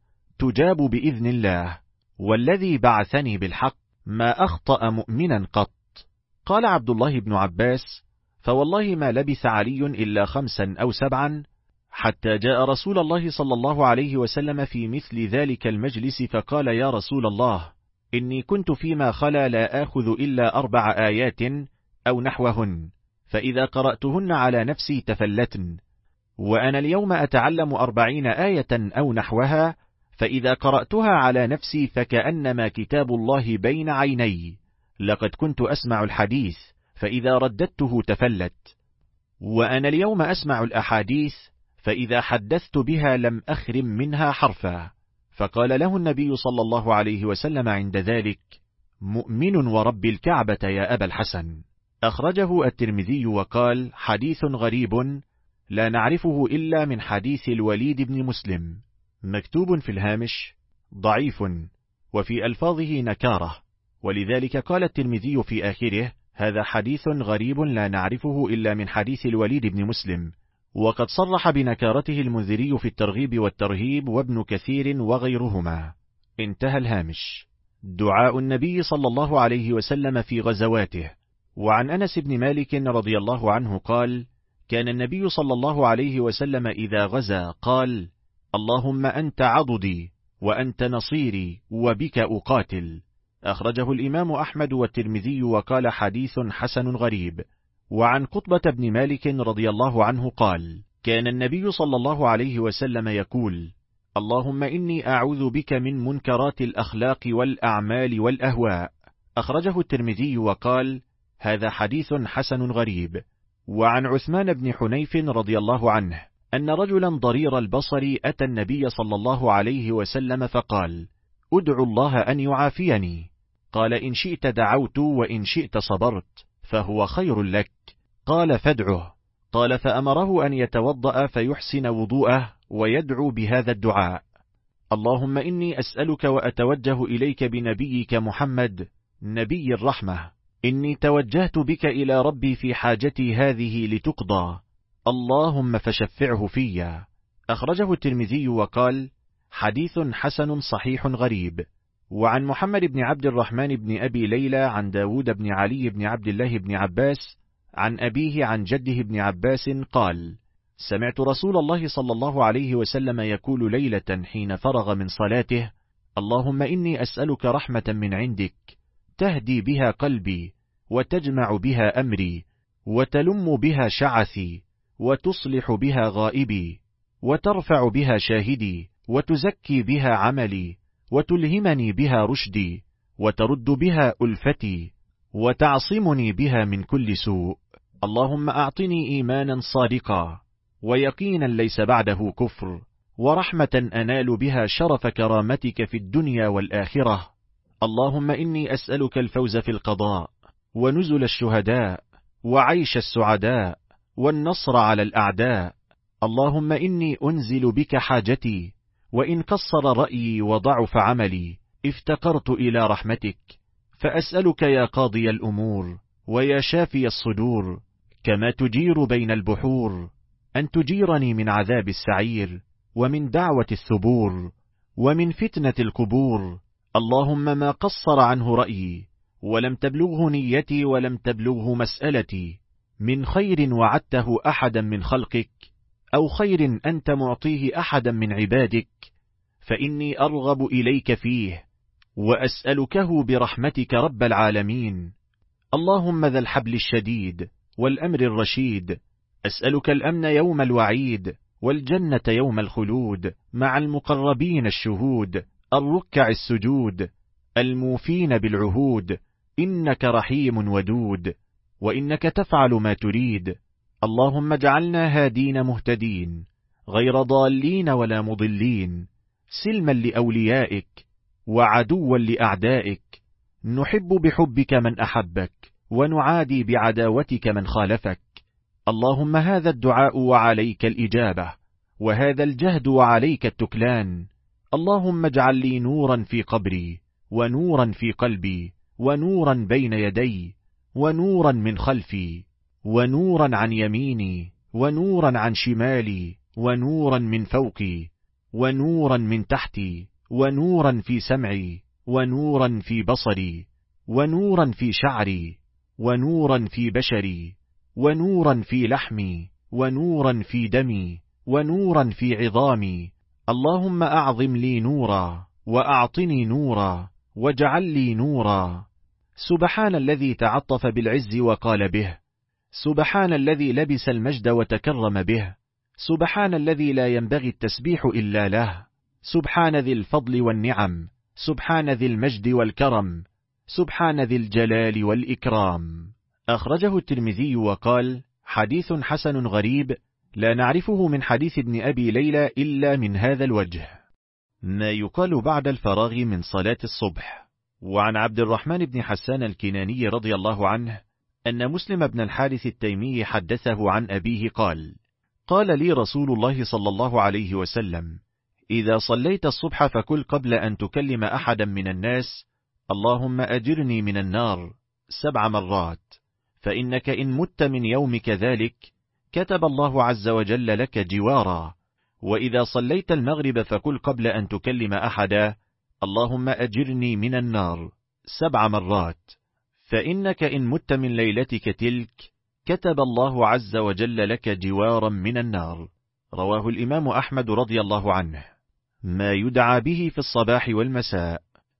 تجاب بإذن الله، والذي بعثني بالحق ما أخطأ مؤمنا قط. قال عبد الله بن عباس: فوالله ما لبث علي إلا خمسا أو سبعا حتى جاء رسول الله صلى الله عليه وسلم في مثل ذلك المجلس فقال: يا رسول الله، إني كنت فيما خلا لا آخذ إلا أربع آيات أو نحوهن، فإذا قرأتهن على نفسي تفلتن، وأنا اليوم أتعلم أربعين آية أو نحوها، فإذا قرأتها على نفسي فكأنما كتاب الله بين عيني، لقد كنت أسمع الحديث فإذا رددته تفلت، وأنا اليوم أسمع الأحاديث فإذا حدثت بها لم أخرم منها حرفا. فقال له النبي صلى الله عليه وسلم عند ذلك: مؤمن ورب الكعبة يا أبا الحسن. أخرجه الترمذي وقال: حديث غريب لا نعرفه إلا من حديث الوليد بن مسلم. مكتوب في الهامش: ضعيف، وفي ألفاظه نكارة، ولذلك قال الترمذي في آخره: هذا حديث غريب لا نعرفه إلا من حديث الوليد بن مسلم. وقد صرح بنكارته المنذري في الترغيب والترهيب وابن كثير وغيرهما. انتهى الهامش. دعاء النبي صلى الله عليه وسلم في غزواته. وعن أنس بن مالك رضي الله عنه قال: كان النبي صلى الله عليه وسلم إذا غزا قال: اللهم أنت عضدي وأنت نصيري وبك أقاتل. أخرجه الإمام أحمد والترمذي وقال: حديث حسن غريب. وعن قطبة بن مالك رضي الله عنه قال: كان النبي صلى الله عليه وسلم يقول: اللهم إني أعوذ بك من منكرات الأخلاق والأعمال والأهواء. أخرجه الترمذي وقال: هذا حديث حسن غريب. وعن عثمان بن حنيف رضي الله عنه أن رجلا ضرير البصر أتى النبي صلى الله عليه وسلم فقال: أدعو الله أن يعافيني. قال: إن شئت دعوت وإن شئت صبرت، فهو خير لك. قال: فادعه. قال: فأمره أن يتوضأ فيحسن وضوءه ويدعو بهذا الدعاء: اللهم إني أسألك وأتوجه إليك بنبيك محمد نبي الرحمة، إني توجهت بك إلى ربي في حاجتي هذه لتقضى، اللهم فشفعه فيا. أخرجه الترمذي وقال: حديث حسن صحيح غريب. وعن محمد بن عبد الرحمن بن أبي ليلى عن داود بن علي بن عبد الله بن عباس عن أبيه عن جده بن عباس قال: سمعت رسول الله صلى الله عليه وسلم يقول ليلة حين فرغ من صلاته: اللهم إني أسألك رحمة من عندك تهدي بها قلبي وتجمع بها أمري وتلم بها شعثي وتصلح بها غائبي وترفع بها شاهدي وتزكي بها عملي وتلهمني بها رشدي وترد بها ألفتي وتعصمني بها من كل سوء. اللهم أعطني إيمانا صادقا ويقينا ليس بعده كفر ورحمة أنال بها شرف كرامتك في الدنيا والآخرة. اللهم إني أسألك الفوز في القضاء ونزل الشهداء وعيش السعداء والنصر على الأعداء. اللهم إني أنزل بك حاجتي، وإن قصر رأيي وضعف عملي افتقرت إلى رحمتك، فأسألك يا قاضي الأمور ويا شافي الصدور كما تجير بين البحور أن تجيرني من عذاب السعير ومن دعوة الثبور ومن فتنة القبور. اللهم ما قصر عنه رأيي ولم تبلغه نيتي ولم تبلغه مسألتي من خير وعدته أحدا من خلقك أو خير أنت معطيه أحدا من عبادك، فإني أرغب إليك فيه وأسألكه برحمتك رب العالمين. اللهم ذا الحبل الشديد والأمر الرشيد، أسألك الأمن يوم الوعيد والجنة يوم الخلود مع المقربين الشهود الركع السجود الموفين بالعهود، إنك رحيم ودود وإنك تفعل ما تريد. اللهم اجعلنا هادين مهتدين غير ضالين ولا مضلين، سلما لأوليائك وعدوا لأعدائك، نحب بحبك من أحبك ونعادي بعداوتك من خالفك. اللهم هذا الدعاء وعليك الإجابة، وهذا الجهد وعليك التكلان. اللهم اجعل لي نورا في قبري ونورا في قلبي ونورا بين يدي ونورا من خلفي ونورا عن يميني ونورا عن شمالي ونورا من فوقي ونورا من تحتي ونورا في سمعي، ونورا في بصري، ونورا في شعري، ونورا في بشري، ونورا في لحمي، ونورا في دمي، ونورا في عظامي. اللهم أعظم لي نورا، وأعطني نورا، واجعل لي نورا. سبحان الذي تعطف بالعز وقال به، سبحان الذي لبس المجد وتكرم به، سبحان الذي لا ينبغي التسبيح إلا له، سبحان ذي الفضل والنعم، سبحان ذي المجد والكرم، سبحان ذي الجلال والإكرام. أخرجه الترمذي وقال: حديث حسن غريب، لا نعرفه من حديث ابن أبي ليلى إلا من هذا الوجه. ما يقال بعد الفراغ من صلاة الصبح. وعن عبد الرحمن بن حسان الكناني رضي الله عنه أن مسلم بن الحارث التيمي حدثه عن أبيه قال: قال لي رسول الله صلى الله عليه وسلم: إذا صليت الصبح فكل قبل أن تكلم أحدا من الناس: اللهم أجرني من النار سبع مرات، فإنك إن مت من يومك ذلك كتب الله عز وجل لك جوارا. وإذا صليت المغرب فكل قبل أن تكلم أحدا: اللهم أجرني من النار سبع مرات، فإنك إن مت من ليلتك تلك كتب الله عز وجل لك جوارا من النار. رواه الإمام أحمد رضي الله عنه. ما يدعى به في الصباح والمساء.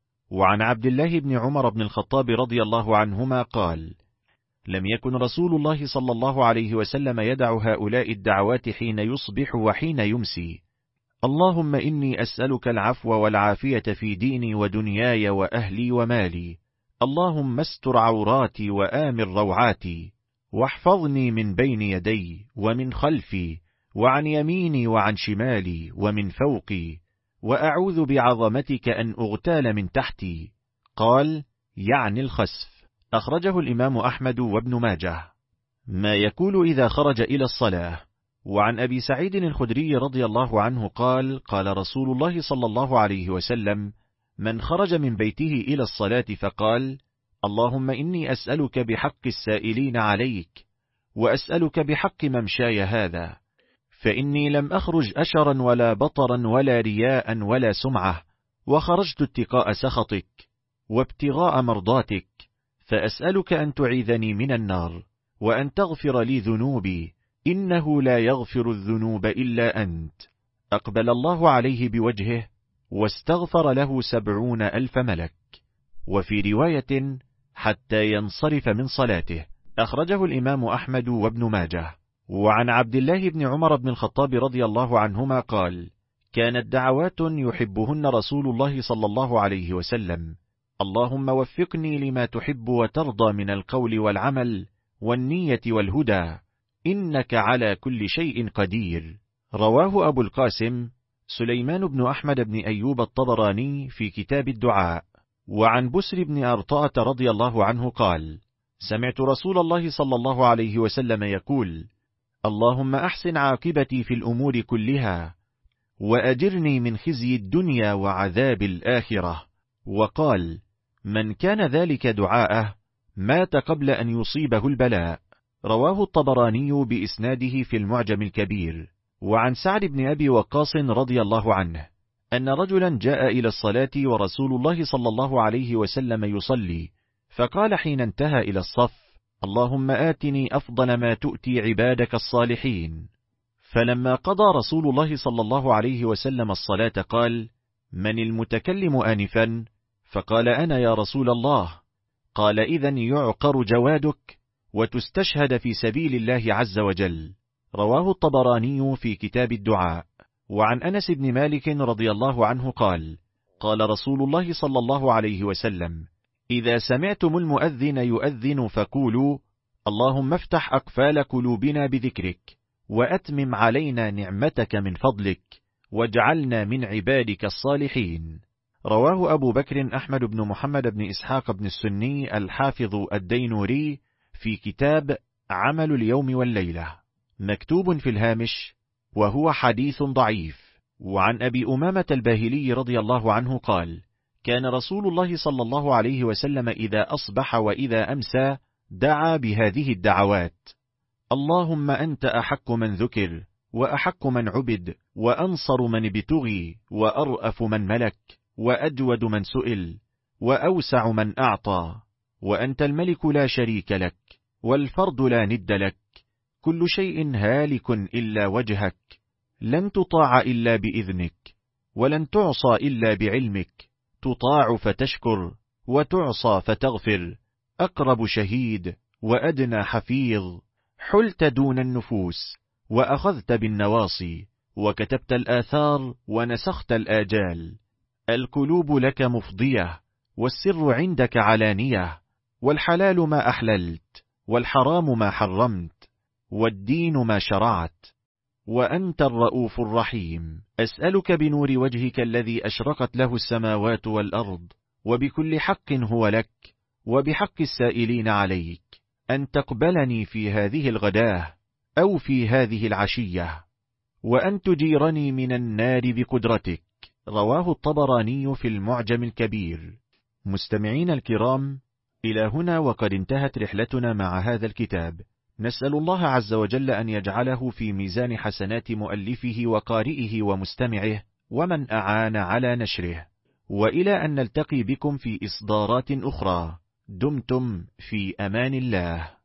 وعن عبد الله بن عمر بن الخطاب رضي الله عنهما قال: لم يكن رسول الله صلى الله عليه وسلم يدع هؤلاء الدعوات حين يصبح وحين يمسي: اللهم إني أسألك العفو والعافية في ديني ودنياي وأهلي ومالي، اللهم استر عوراتي وآمن روعاتي، واحفظني من بين يدي ومن خلفي وعن يميني وعن شمالي ومن فوقي، وأعوذ بعظمتك أن أغتال من تحتي. قال: يعني الخسف. أخرجه الإمام أحمد وابن ماجه. ما يقول إذا خرج إلى الصلاة. وعن أبي سعيد الخدري رضي الله عنه قال: قال رسول الله صلى الله عليه وسلم: من خرج من بيته إلى الصلاة فقال: اللهم إني أسألك بحق السائلين عليك، وأسألك بحق ممشاي هذا، فإني لم أخرج أشرا ولا بطرا ولا رياء ولا سمعة، وخرجت اتقاء سخطك وابتغاء مرضاتك، فأسألك أن تعيذني من النار، وأن تغفر لي ذنوبي، إنه لا يغفر الذنوب إلا أنت. أقبل الله عليه بوجهه واستغفر له سبعون ألف ملك. وفي رواية: حتى ينصرف من صلاته. أخرجه الإمام أحمد وابن ماجه. وعن عبد الله بن عمر بن الخطاب رضي الله عنهما قال: كانت دعوات يحبهن رسول الله صلى الله عليه وسلم: اللهم وفقني لما تحب وترضى من القول والعمل والنية والهدى، إنك على كل شيء قدير. رواه أبو القاسم سليمان بن أحمد بن أيوب الطبراني في كتاب الدعاء. وعن بسر بن أرطاة رضي الله عنه قال: سمعت رسول الله صلى الله عليه وسلم يقول: اللهم أحسن عاقبتي في الأمور كلها، وأجرني من خزي الدنيا وعذاب الآخرة. وقال: من كان ذلك دعاءه مات قبل أن يصيبه البلاء. رواه الطبراني بإسناده في المعجم الكبير. وعن سعد بن أبي وقاص رضي الله عنه أن رجلا جاء إلى الصلاة ورسول الله صلى الله عليه وسلم يصلي، فقال حين انتهى إلى الصف: اللهم آتني أفضل ما تؤتي عبادك الصالحين. فلما قضى رسول الله صلى الله عليه وسلم الصلاة قال: من المتكلم آنفا؟ فقال: أنا يا رسول الله. قال: إذن يعقر جوادك وتستشهد في سبيل الله عز وجل. رواه الطبراني في كتاب الدعاء. وعن أنس بن مالك رضي الله عنه قال: قال رسول الله صلى الله عليه وسلم: إذا سمعتم المؤذن يؤذن فقولوا: اللهم افتح أقفال قلوبنا بذكرك، وأتمم علينا نعمتك من فضلك، واجعلنا من عبادك الصالحين. رواه أبو بكر أحمد بن محمد بن إسحاق بن السني الحافظ الدينوري في كتاب عمل اليوم والليلة. مكتوب في الهامش: وهو حديث ضعيف. وعن أبي أمامة الباهلي رضي الله عنه قال: كان رسول الله صلى الله عليه وسلم إذا أصبح وإذا أمسى دعا بهذه الدعوات: اللهم أنت أحق من ذكر، وأحق من عبد، وأنصر من ابتغي، وأرأف من ملك، وأجود من سئل، وأوسع من أعطى، وأنت الملك لا شريك لك، والفرد لا ند لك، كل شيء هالك إلا وجهك، لن تطاع إلا بإذنك، ولن تعصى إلا بعلمك، تطاع فتشكر، وتعصى فتغفر، أقرب شهيد، وأدنى حفيظ، حلت دون النفوس، وأخذت بالنواصي، وكتبت الآثار، ونسخت الآجال، القلوب لك مفضية، والسر عندك علانية، والحلال ما أحللت، والحرام ما حرمت، والدين ما شرعت، وأنت الرؤوف الرحيم. أسألك بنور وجهك الذي أشرقت له السماوات والأرض، وبكل حق هو لك، وبحق السائلين عليك، أن تقبلني في هذه الغداة أو في هذه العشية، وأن تجيرني من النار بقدرتك. رواه الطبراني في المعجم الكبير. مستمعين الكرام، إلى هنا وقد انتهت رحلتنا مع هذا الكتاب. نسأل الله عز وجل أن يجعله في ميزان حسنات مؤلفه وقارئه ومستمعه، ومن أعان على نشره. وإلى أن نلتقي بكم في إصدارات أخرى، دمتم في أمان الله.